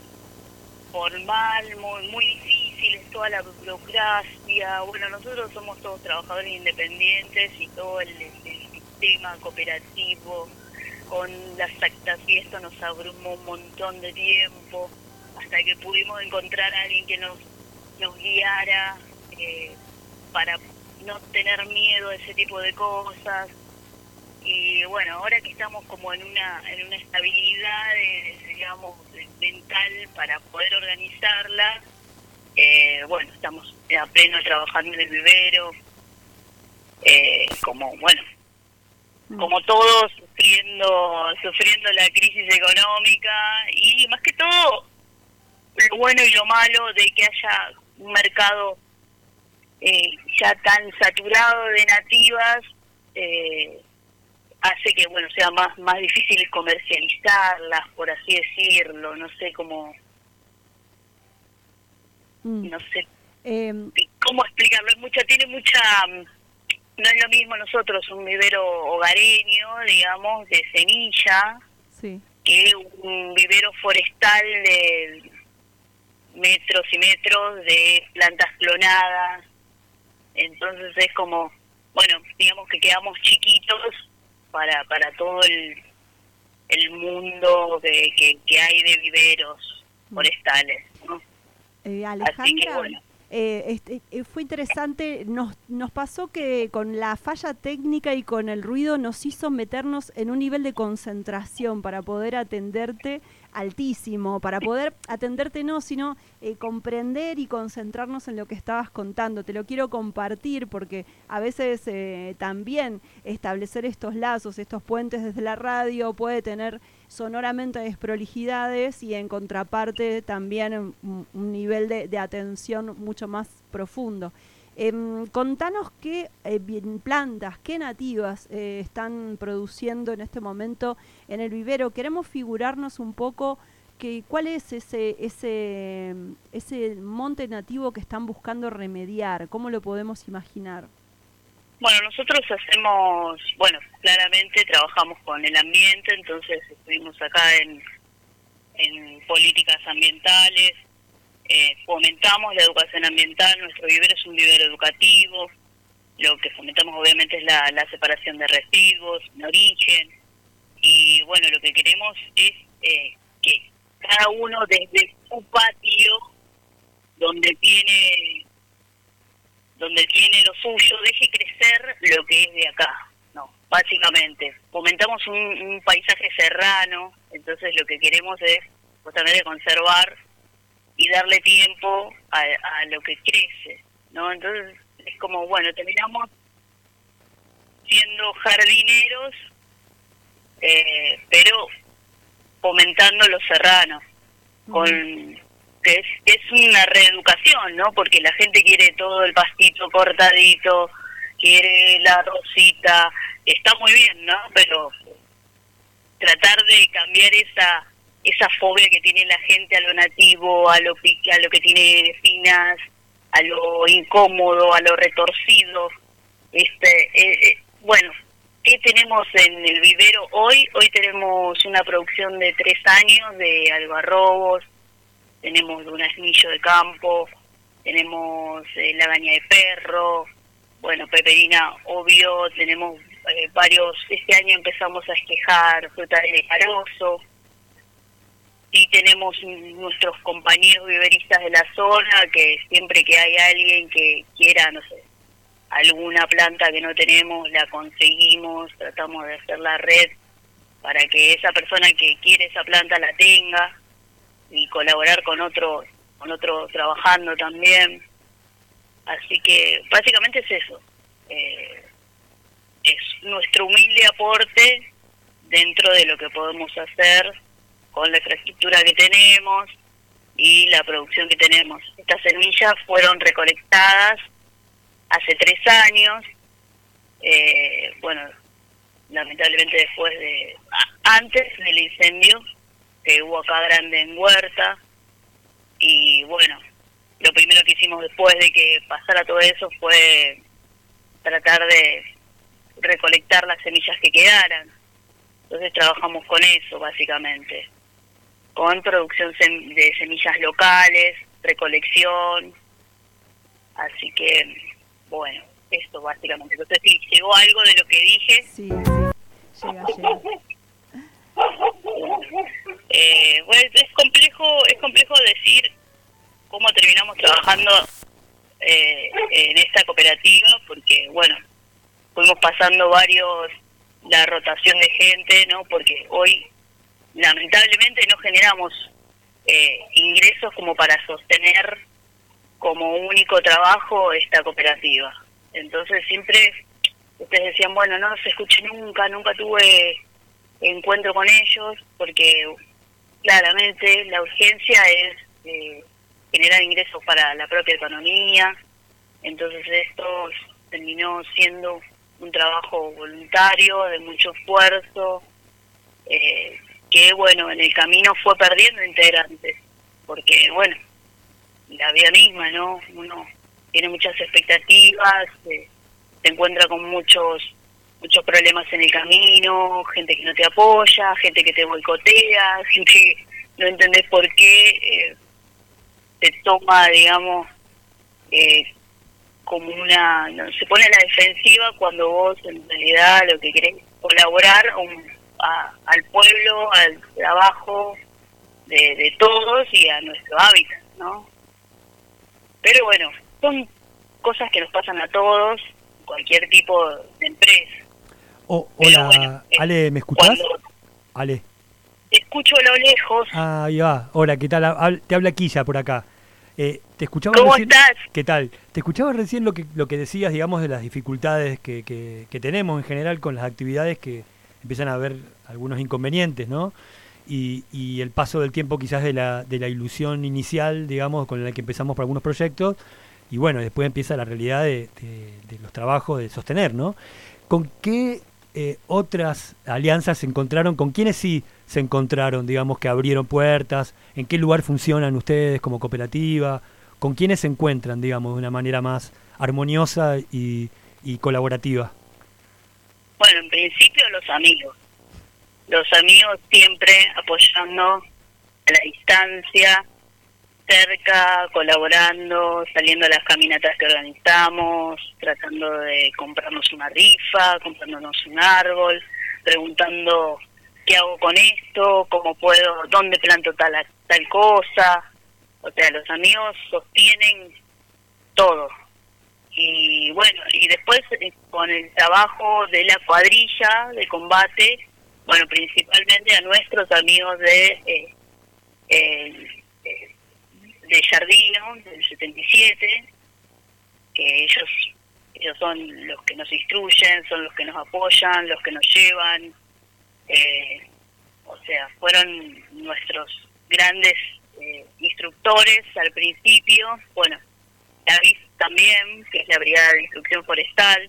formal, muy, muy difíciles, toda la burocracia. Bueno, nosotros somos todos trabajadores independientes y todo el, el sistema cooperativo, con las actas y esto nos abrumó un montón de tiempo, hasta que pudimos encontrar a alguien que nos, nos guiara eh, para no tener miedo a ese tipo de cosas. Y bueno, ahora que estamos como en una en una estabilidad de, digamos, mental para poder organizarla, eh, bueno, estamos a pleno trabajando en el vivero, eh, como bueno, como todos sufriendo sufriendo la crisis económica y más que todo lo bueno y lo malo de que haya un mercado Eh, ya tan saturado de nativas, eh, hace que bueno sea más más difícil comercializarlas, por así decirlo. No sé cómo mm. no sé eh, cómo explicarlo. Es mucha, tiene mucha, no es lo mismo nosotros un vivero hogareño, digamos, de semilla, sí, que un vivero forestal de metros y metros de plantas clonadas. Entonces es como, bueno, digamos que quedamos chiquitos para para todo el el mundo que, que, que hay de viveros forestales, ¿no? Eh, Alejandra, así que bueno. Eh, este, eh, fue interesante, nos, nos pasó que con la falla técnica y con el ruido nos hizo meternos en un nivel de concentración para poder atenderte altísimo, para poder atenderte no, sino eh, comprender y concentrarnos en lo que estabas contando. Te lo quiero compartir porque a veces eh, también establecer estos lazos, estos puentes desde la radio puede tener sonoramente desprolijidades y en contraparte también un, un nivel de, de atención mucho más profundo. Eh, contanos qué eh, plantas, qué nativas eh, están produciendo en este momento en el vivero. Queremos figurarnos un poco que cuál es ese, ese, ese monte nativo que están buscando remediar, cómo lo podemos imaginar. Bueno, nosotros hacemos, bueno, claramente trabajamos con el ambiente, entonces estuvimos acá en, en políticas ambientales, eh, fomentamos la educación ambiental, nuestro vivero es un vivero educativo, lo que fomentamos obviamente es la, la separación de residuos, de origen, y bueno, lo que queremos es eh, que cada uno desde su patio, donde tiene... donde tiene lo suyo, deje crecer lo que es de acá, no, básicamente. Fomentamos un, un paisaje serrano, entonces lo que queremos es justamente conservar y darle tiempo a, a lo que crece, ¿no? Entonces es como, bueno, terminamos siendo jardineros, eh, pero fomentando los serranos, con que es, es una reeducación, ¿no? Porque la gente quiere todo el pastito cortadito, quiere la rosita, está muy bien, ¿no? Pero tratar de cambiar esa esa fobia que tiene la gente a lo nativo, a lo a lo que tiene espinas, a lo incómodo, a lo retorcido. Este, eh, eh, bueno, ¿qué tenemos en el vivero hoy? Hoy tenemos una producción de tres años de algarrobos, tenemos un asnillo de campo, tenemos eh, lagaña de perro, bueno, peperina, obvio, tenemos eh, varios, este año empezamos a esquejar fruta de carozo, y tenemos nuestros compañeros viveristas de la zona, que siempre que hay alguien que quiera, no sé, alguna planta que no tenemos, la conseguimos, tratamos de hacer la red para que esa persona que quiere esa planta la tenga, y colaborar con otro, con otro trabajando también. Así que básicamente es eso, eh, es nuestro humilde aporte dentro de lo que podemos hacer con la infraestructura que tenemos y la producción que tenemos. Estas semillas fueron recolectadas hace tres años, eh, bueno, lamentablemente después de, antes del incendio que hubo acá grande en Huerta, y bueno, lo primero que hicimos después de que pasara todo eso fue tratar de recolectar las semillas que quedaran. Entonces trabajamos con eso básicamente, con producción sem- de semillas locales, recolección, así que bueno, esto básicamente. Entonces sí, llegó algo de lo que dije. Sí, sí, llega, llega. Eh, bueno, es complejo, es complejo decir cómo terminamos trabajando eh, en esta cooperativa, porque bueno, fuimos pasando varios, la rotación de gente, ¿no? Porque hoy lamentablemente no generamos eh, ingresos como para sostener como único trabajo esta cooperativa. Entonces siempre ustedes decían, bueno, no los escuché nunca, nunca tuve encuentro con ellos, porque claramente la urgencia es eh, generar ingresos para la propia economía. Entonces esto terminó siendo un trabajo voluntario, de mucho esfuerzo, eh, que bueno, en el camino fue perdiendo integrantes, porque bueno, la vida misma, ¿no? Uno tiene muchas expectativas, eh, se encuentra con muchos muchos problemas en el camino, gente que no te apoya, gente que te boicotea, gente que no entendés por qué eh, te toma, digamos, eh, como una, no, se pone a la defensiva cuando vos en realidad lo que querés es colaborar un, a, al pueblo, al trabajo de, de todos y a nuestro hábitat, ¿no? Pero bueno, son cosas que nos pasan a todos, cualquier tipo de empresa. Oh, hola, bueno, eh, Ale, ¿me escuchás? Cuando Ale. Te escucho a lo lejos. Ah, ahí va. Hola, ¿qué tal? Te habla Quilla por acá. Eh, te escuchaba ¿Cómo recién, estás? ¿Qué tal? Te escuchaba recién lo que lo que decías, digamos, de las dificultades que, que, que tenemos en general con las actividades, que empiezan a haber algunos inconvenientes, ¿no? Y, y el paso del tiempo quizás de la, de la ilusión inicial, digamos, con la que empezamos por algunos proyectos, y bueno, después empieza la realidad de, de, de los trabajos de sostener, ¿no? ¿Con qué eh, otras alianzas se encontraron? ¿Con quiénes sí se encontraron, digamos, que abrieron puertas? ¿En qué lugar funcionan ustedes como cooperativa? ¿Con quiénes se encuentran, digamos, de una manera más armoniosa y, y colaborativa? Bueno, en principio los amigos. Los amigos siempre apoyando a la distancia, cerca, colaborando, saliendo a las caminatas que organizamos, tratando de comprarnos una rifa, comprándonos un árbol, preguntando qué hago con esto, cómo puedo, dónde planto tal, tal cosa. O sea, los amigos sostienen todo. Y bueno, y después con el trabajo de la cuadrilla de combate, bueno, principalmente a nuestros amigos de eh, eh, de Jardino, del setenta y siete, que ellos ellos son los que nos instruyen, son los que nos apoyan, los que nos llevan, eh, o sea, fueron nuestros grandes eh, instructores al principio. Bueno, la B I F también, que es la Brigada de Instrucción Forestal,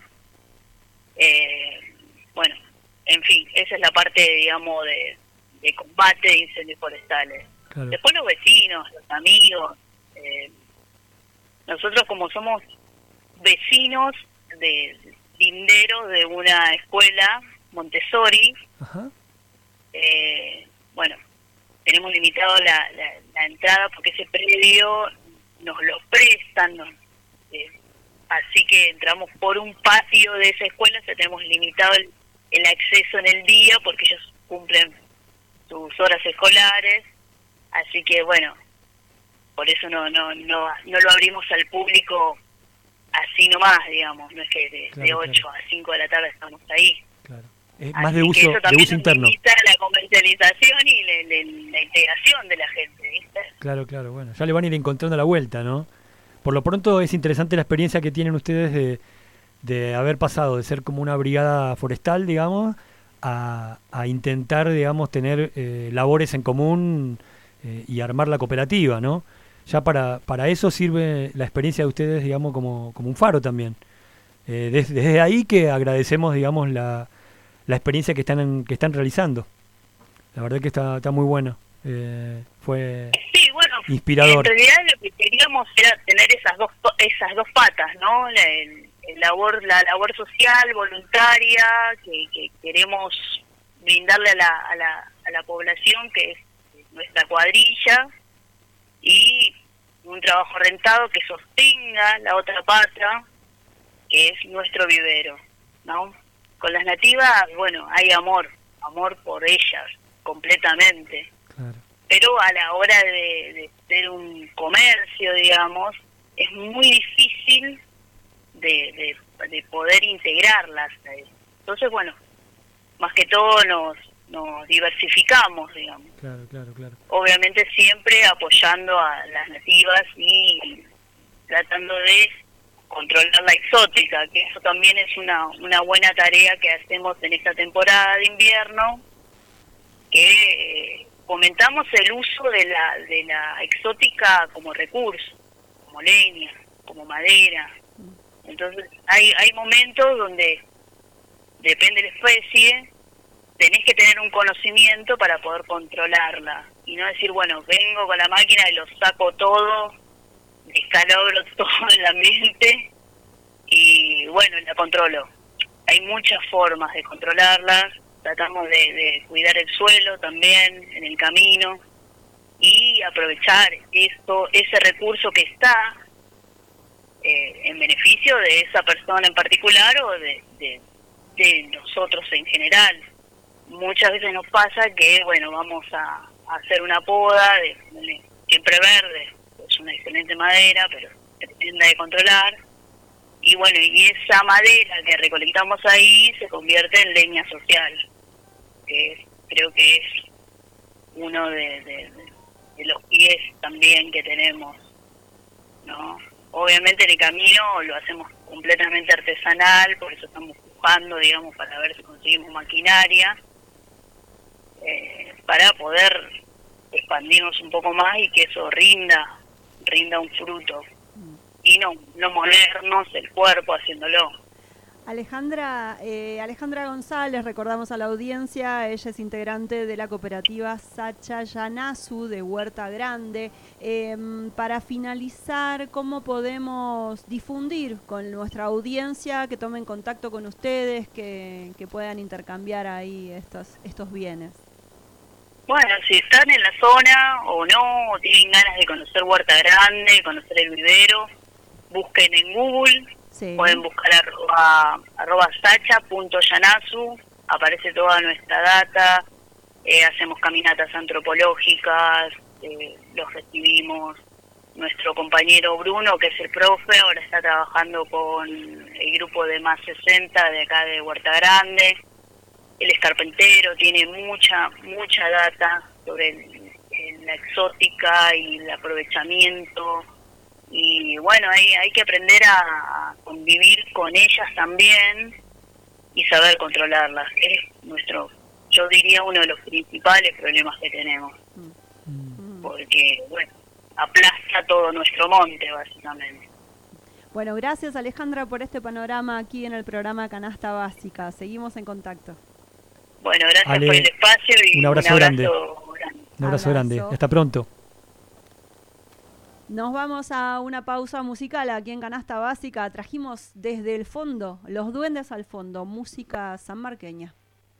eh, bueno, en fin, esa es la parte, digamos, de, de combate de incendios forestales. Claro. Después los vecinos, los amigos, eh, nosotros como somos vecinos de linderos de una escuela Montessori, Ajá. Eh, bueno, tenemos limitado la, la, la entrada porque ese predio nos lo prestan, nos, eh, así que entramos por un patio de esa escuela, o sea, tenemos limitado el, el acceso en el día porque ellos cumplen sus horas escolares, así que bueno, por eso no no no no lo abrimos al público así nomás, digamos, no es que de, claro, de ocho claro. a cinco de la tarde estamos ahí. Claro. Es más de uso, de uso interno. La comercialización y la, la, la integración de la gente, ¿viste? Claro, claro, bueno, ya le van a ir encontrando la vuelta, ¿no? Por lo pronto es interesante la experiencia que tienen ustedes de, de haber pasado de ser como una brigada forestal, digamos, a, a intentar, digamos, tener eh, labores en común eh, y armar la cooperativa, ¿no? Ya para, para eso sirve la experiencia de ustedes, digamos, como, como un faro también. Eh, desde, desde ahí que agradecemos, digamos, la, la experiencia que están que están realizando. La verdad que está, está muy bueno. Eh, fue sí, bueno, inspirador. En realidad lo que queríamos era tener esas dos esas dos patas, ¿no? La, el, el labor, la labor social, voluntaria, que, que queremos brindarle a la, a, la, a la población, que es nuestra cuadrilla, y un trabajo rentado que sostenga la otra pata, que es nuestro vivero, ¿no? Con las nativas, bueno, hay amor, amor por ellas, completamente. Claro. Pero a la hora de, de ser un comercio, digamos, es muy difícil de, de, de poder integrarlas. Entonces, bueno, más que todo nos, nos diversificamos, digamos. Claro, claro, claro. Obviamente siempre apoyando a las nativas y tratando de controlar la exótica, que eso también es una, una buena tarea que hacemos en esta temporada de invierno, que eh, fomentamos el uso de la, de la exótica como recurso, como leña, como madera. Entonces hay, hay momentos donde, depende de la especie, tenés que tener un conocimiento para poder controlarla y no decir, bueno, vengo con la máquina y lo saco todo, descalabro todo el ambiente y bueno, la controlo. Hay muchas formas de controlarlas, tratamos de, de cuidar el suelo también en el camino y aprovechar esto, ese recurso que está eh, en beneficio de esa persona en particular o de, de, de nosotros en general. Muchas veces nos pasa que, bueno, vamos a, a hacer una poda de, de siempre verde, es una excelente madera, pero tremenda de controlar, y bueno, y esa madera que recolectamos ahí se convierte en leña social, que es, creo que es uno de, de, de los pies también que tenemos, ¿no? Obviamente en el camino lo hacemos completamente artesanal, por eso estamos buscando, digamos, para ver si conseguimos maquinaria, eh, para poder expandirnos un poco más y que eso rinda, rinda un fruto, y no, no molernos el cuerpo haciéndolo. Alejandra, eh, Alejandra González, recordamos a la audiencia, ella es integrante de la cooperativa Sacha Yanasu de Huerta Grande. Eh, para finalizar, ¿cómo podemos difundir con nuestra audiencia, que tomen contacto con ustedes, que, que puedan intercambiar ahí estos, estos bienes? Bueno, si están en la zona o no, o tienen ganas de conocer Huerta Grande, conocer el vivero, busquen en Google. Sí. Pueden buscar arroba, arroba sacha.yanasu, aparece toda nuestra data, eh, hacemos caminatas antropológicas, eh, los recibimos. Nuestro compañero Bruno, que es el profe, ahora está trabajando con el grupo de más sesenta de acá de Huerta Grande. Él es carpintero, tiene mucha, mucha data sobre el, el la exótica y el aprovechamiento. Y bueno, hay, hay que aprender a convivir con ellas también y saber controlarlas. Es nuestro, yo diría, uno de los principales problemas que tenemos. Porque, bueno, aplasta todo nuestro monte, básicamente. Bueno, gracias Alejandra por este panorama aquí en el programa Canasta Básica. Seguimos en contacto. Bueno, gracias Ale, por el espacio y un abrazo, un abrazo grande. grande. Un abrazo, Abrazo. grande. Hasta pronto. Nos vamos a una pausa musical aquí en Canasta Básica. Trajimos desde el fondo, Los Duendes al Fondo, música sanmarqueña.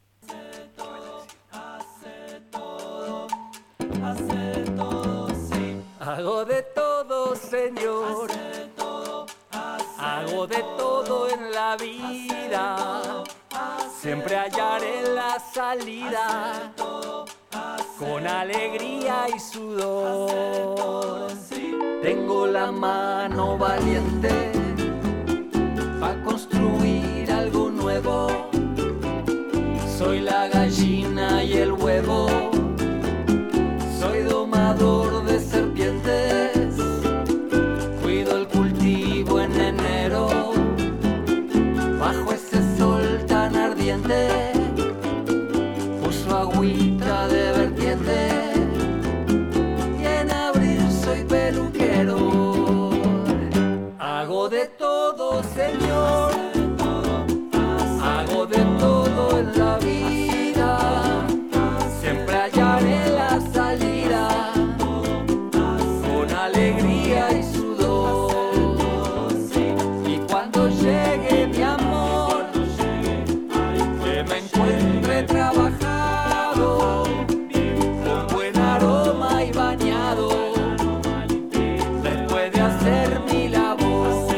Hago de todo, Señor. Hago de todo en la vida. Siempre hallaré la salida. Con alegría y sudor. Tengo la mano valiente para construir algo nuevo. Soy la gallina y el huevo. Soy domador de serpientes. Cuido el cultivo en enero. Bajo ese sol tan ardiente. Puso agüita de vertiente. Y en abril soy peluquero. Hago de todo, Señor. Hago de todo en la vida. Siempre hallaré la salida. Con alegría y sudor. Y cuando llegue mi amor, que me encuentre trabajado, con buen aroma y bañado, después de hacer mi labor.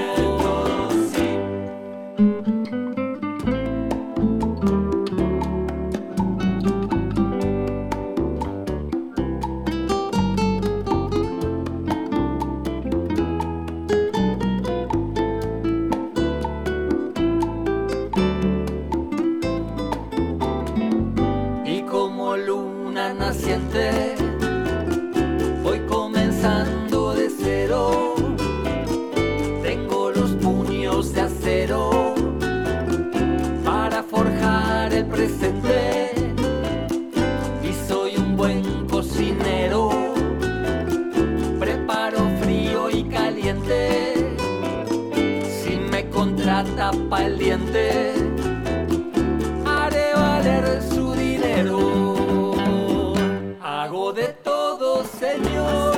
Y como luna naciente, voy comenzando de cero. Tengo los puños de acero para forjar el presente. Y soy un buen cocinero. Preparo frío y caliente. Si me contrata pa' el diente, haré valer su dinero. Hago de todo, Señor.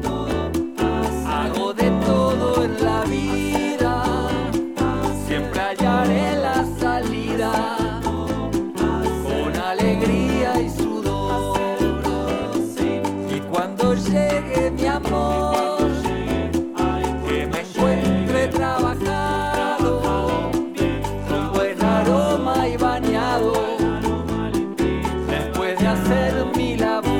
Hago de todo en la vida. Siempre hallaré la salida. Con alegría y sudor. Y cuando llegue mi amor, que me encuentre trabajado, con buen aroma y bañado, después de hacer mi labor.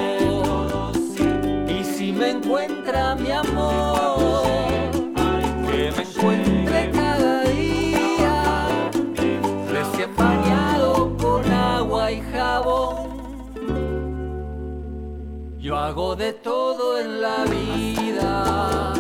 Y si me encuentra mi amor, que me encuentre cada día, recién bañado con agua y jabón. Yo hago de todo en la vida.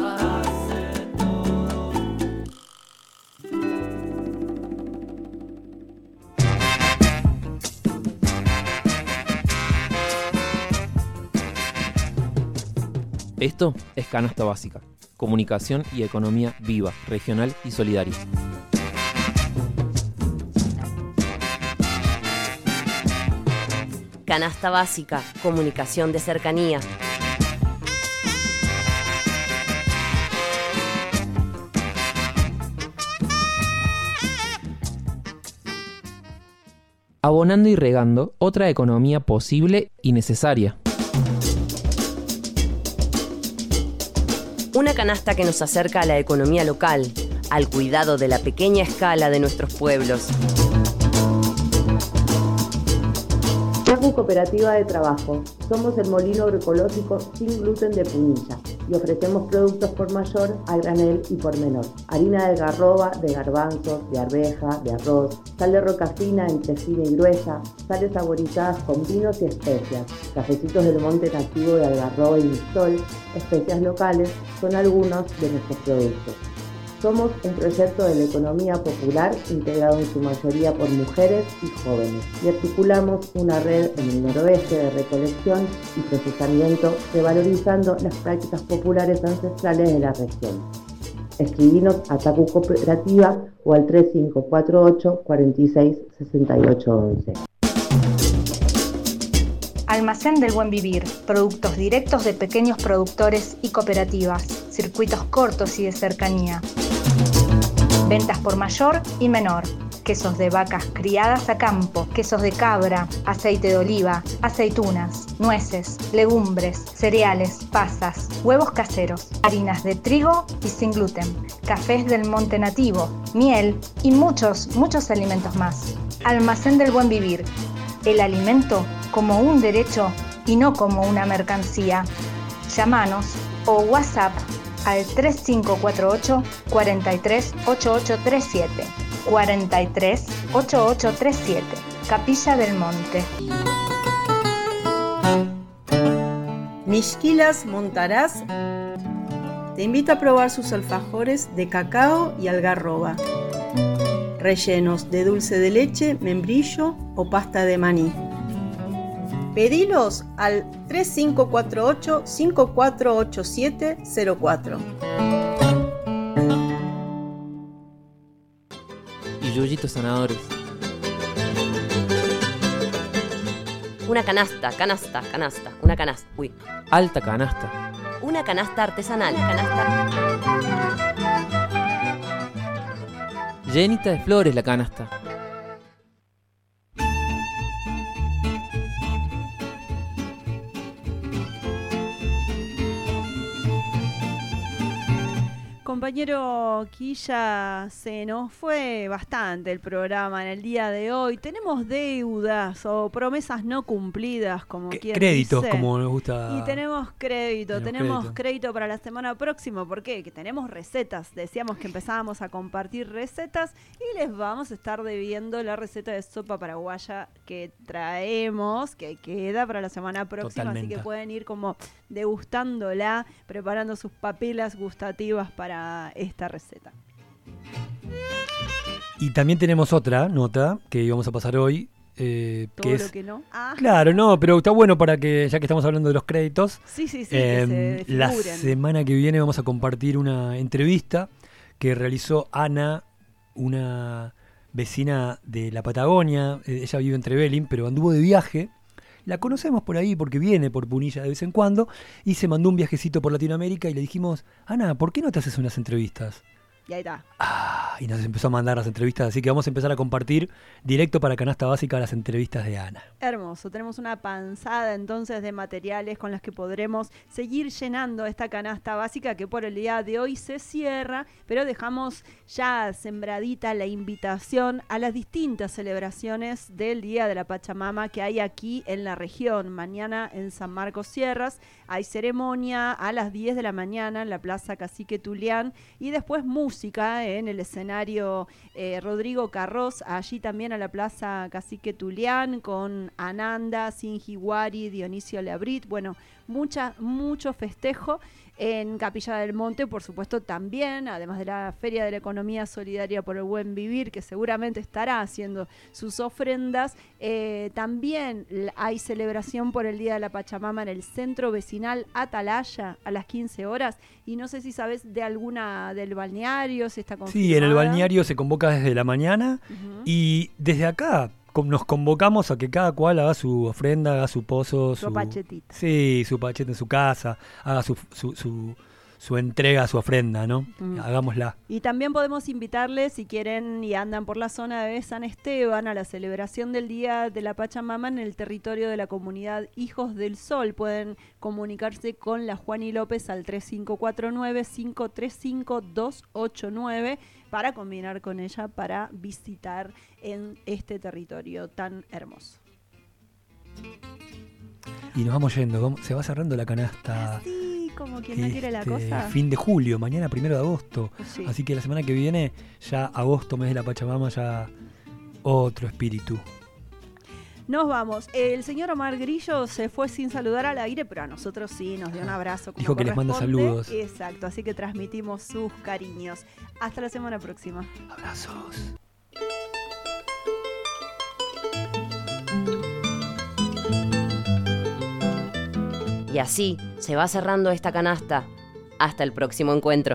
Esto es Canasta Básica, comunicación y economía viva, regional y solidaria. Canasta Básica, comunicación de cercanía. Abonando y regando, otra economía posible y necesaria. Una canasta que nos acerca a la economía local, al cuidado de la pequeña escala de nuestros pueblos. Chacu Cooperativa de Trabajo. Somos el molino agroecológico sin gluten de Punilla. y ofrecemos productos por mayor, a granel y por menor. Harina de algarroba, de garbanzos, de arveja, de arroz, sal de roca fina entre fina y gruesa, sales saborizadas con vinos y especias, cafecitos del monte nativo de algarroba y mistol, especias locales, son algunos de nuestros productos. Somos un proyecto de la economía popular integrado en su mayoría por mujeres y jóvenes y articulamos una red en el noroeste de recolección y procesamiento revalorizando las prácticas populares ancestrales de la región. Escribinos a Tacu Cooperativa o al tres cinco cuatro ocho, cuatro seis, seis ocho once. Almacén del Buen Vivir, productos directos de pequeños productores y cooperativas, circuitos cortos y de cercanía. Ventas por mayor y menor, quesos de vacas criadas a campo, quesos de cabra, aceite de oliva, aceitunas, nueces, legumbres, cereales, pasas, huevos caseros, harinas de trigo y sin gluten, cafés del monte nativo, miel y muchos, muchos alimentos más. Almacén del Buen Vivir, el alimento como un derecho y no como una mercancía. Llámanos o WhatsApp al tres cinco cuatro ocho, cuatro tres, ocho ocho tres siete. cuatro tres, ocho ocho tres siete. Capilla del Monte. Mixquilas Montaraz te invita a probar sus alfajores de cacao y algarroba, rellenos de dulce de leche, membrillo o pasta de maní. Pedilos al tres cinco cuatro ocho, cinco cuatro ocho siete cero cuatro. Y yuyitos sanadores. Una canasta, canasta, canasta, una canasta. Uy. Alta canasta. Una canasta artesanal, canasta. Llenita de flores la canasta. Compañero Quilla, se nos fue bastante el programa en el día de hoy. Tenemos deudas o promesas no cumplidas, como quien créditos, dice. como nos gusta. Y tenemos crédito, tenemos, tenemos crédito. crédito para la semana próxima. ¿Por qué? Que tenemos recetas. Decíamos que empezábamos a compartir recetas y les vamos a estar debiendo la receta de sopa paraguaya que traemos, que queda para la semana próxima. Totalmente. Así que pueden ir como degustándola, preparando sus papilas gustativas para esta receta. Y también tenemos otra nota que íbamos a pasar hoy. Eh, Todo que lo es, que no. Ah. Claro, no, pero está bueno para que, ya que estamos hablando de los créditos, Sí, sí, sí, eh, que se la desfiguren. semana que viene vamos a compartir una entrevista que realizó Ana, una vecina de la Patagonia. Eh, ella vive en Trevelin, pero anduvo de viaje. La conocemos por ahí porque viene por Punilla de vez en cuando y se mandó un viajecito por Latinoamérica y le dijimos, Ana, ¿por qué no te haces unas entrevistas? Y ahí está. Ah, y nos empezó a mandar las entrevistas, así que vamos a empezar a compartir directo para Canasta Básica las entrevistas de Ana. Hermoso, tenemos una panzada entonces de materiales con las que podremos seguir llenando esta canasta básica que por el día de hoy se cierra, pero dejamos ya sembradita la invitación a las distintas celebraciones del Día de la Pachamama que hay aquí en la región. Mañana en San Marcos Sierras hay ceremonia a las diez de la mañana en la Plaza Cacique Tulián y después música en el escenario eh, Rodrigo Carros, allí también a la Plaza Cacique Tulián con Ananda, Sinjiwari, Dionisio Labrit, bueno, mucha, mucho festejo en Capilla del Monte, por supuesto también, además de la Feria de la Economía Solidaria por el Buen Vivir, que seguramente estará haciendo sus ofrendas, eh, también hay celebración por el Día de la Pachamama en el Centro Vecinal Atalaya a las quince horas, y no sé si sabes de alguna del balneario, si está confirmada. Sí, en el balneario se convoca desde la mañana Uh-huh. y desde acá com- nos convocamos a que cada cual haga su ofrenda, haga su pozo, Su pachetita. Sí, su pachete en su casa, haga su, su, su, su entrega, su ofrenda, ¿no? Mm. Hagámosla. Y también podemos invitarles, si quieren y andan por la zona de San Esteban, a la celebración del Día de la Pachamama en el territorio de la comunidad Hijos del Sol. Pueden comunicarse con la Juani López al tres cinco cuatro nueve, cinco tres cinco, dos ocho nueve para combinar con ella para visitar en este territorio tan hermoso. Y nos vamos yendo, vamos- se va cerrando la canasta. Sí, como quien no quiere la Este, cosa. Fin de julio, mañana primero de agosto. Sí. Así que la semana que viene, ya agosto, mes de la Pachamama, ya otro espíritu. Nos vamos. El señor Omar Grillo se fue sin saludar al aire, pero a nosotros sí nos dio un abrazo. Como Dijo que les manda corresponde. saludos. Exacto, así que transmitimos sus cariños. Hasta la semana próxima. Abrazos. Y así se va cerrando esta canasta. Hasta el próximo encuentro.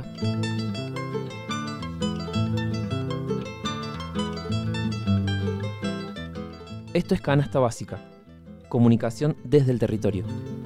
Esto es Canasta Básica. Comunicación desde el territorio.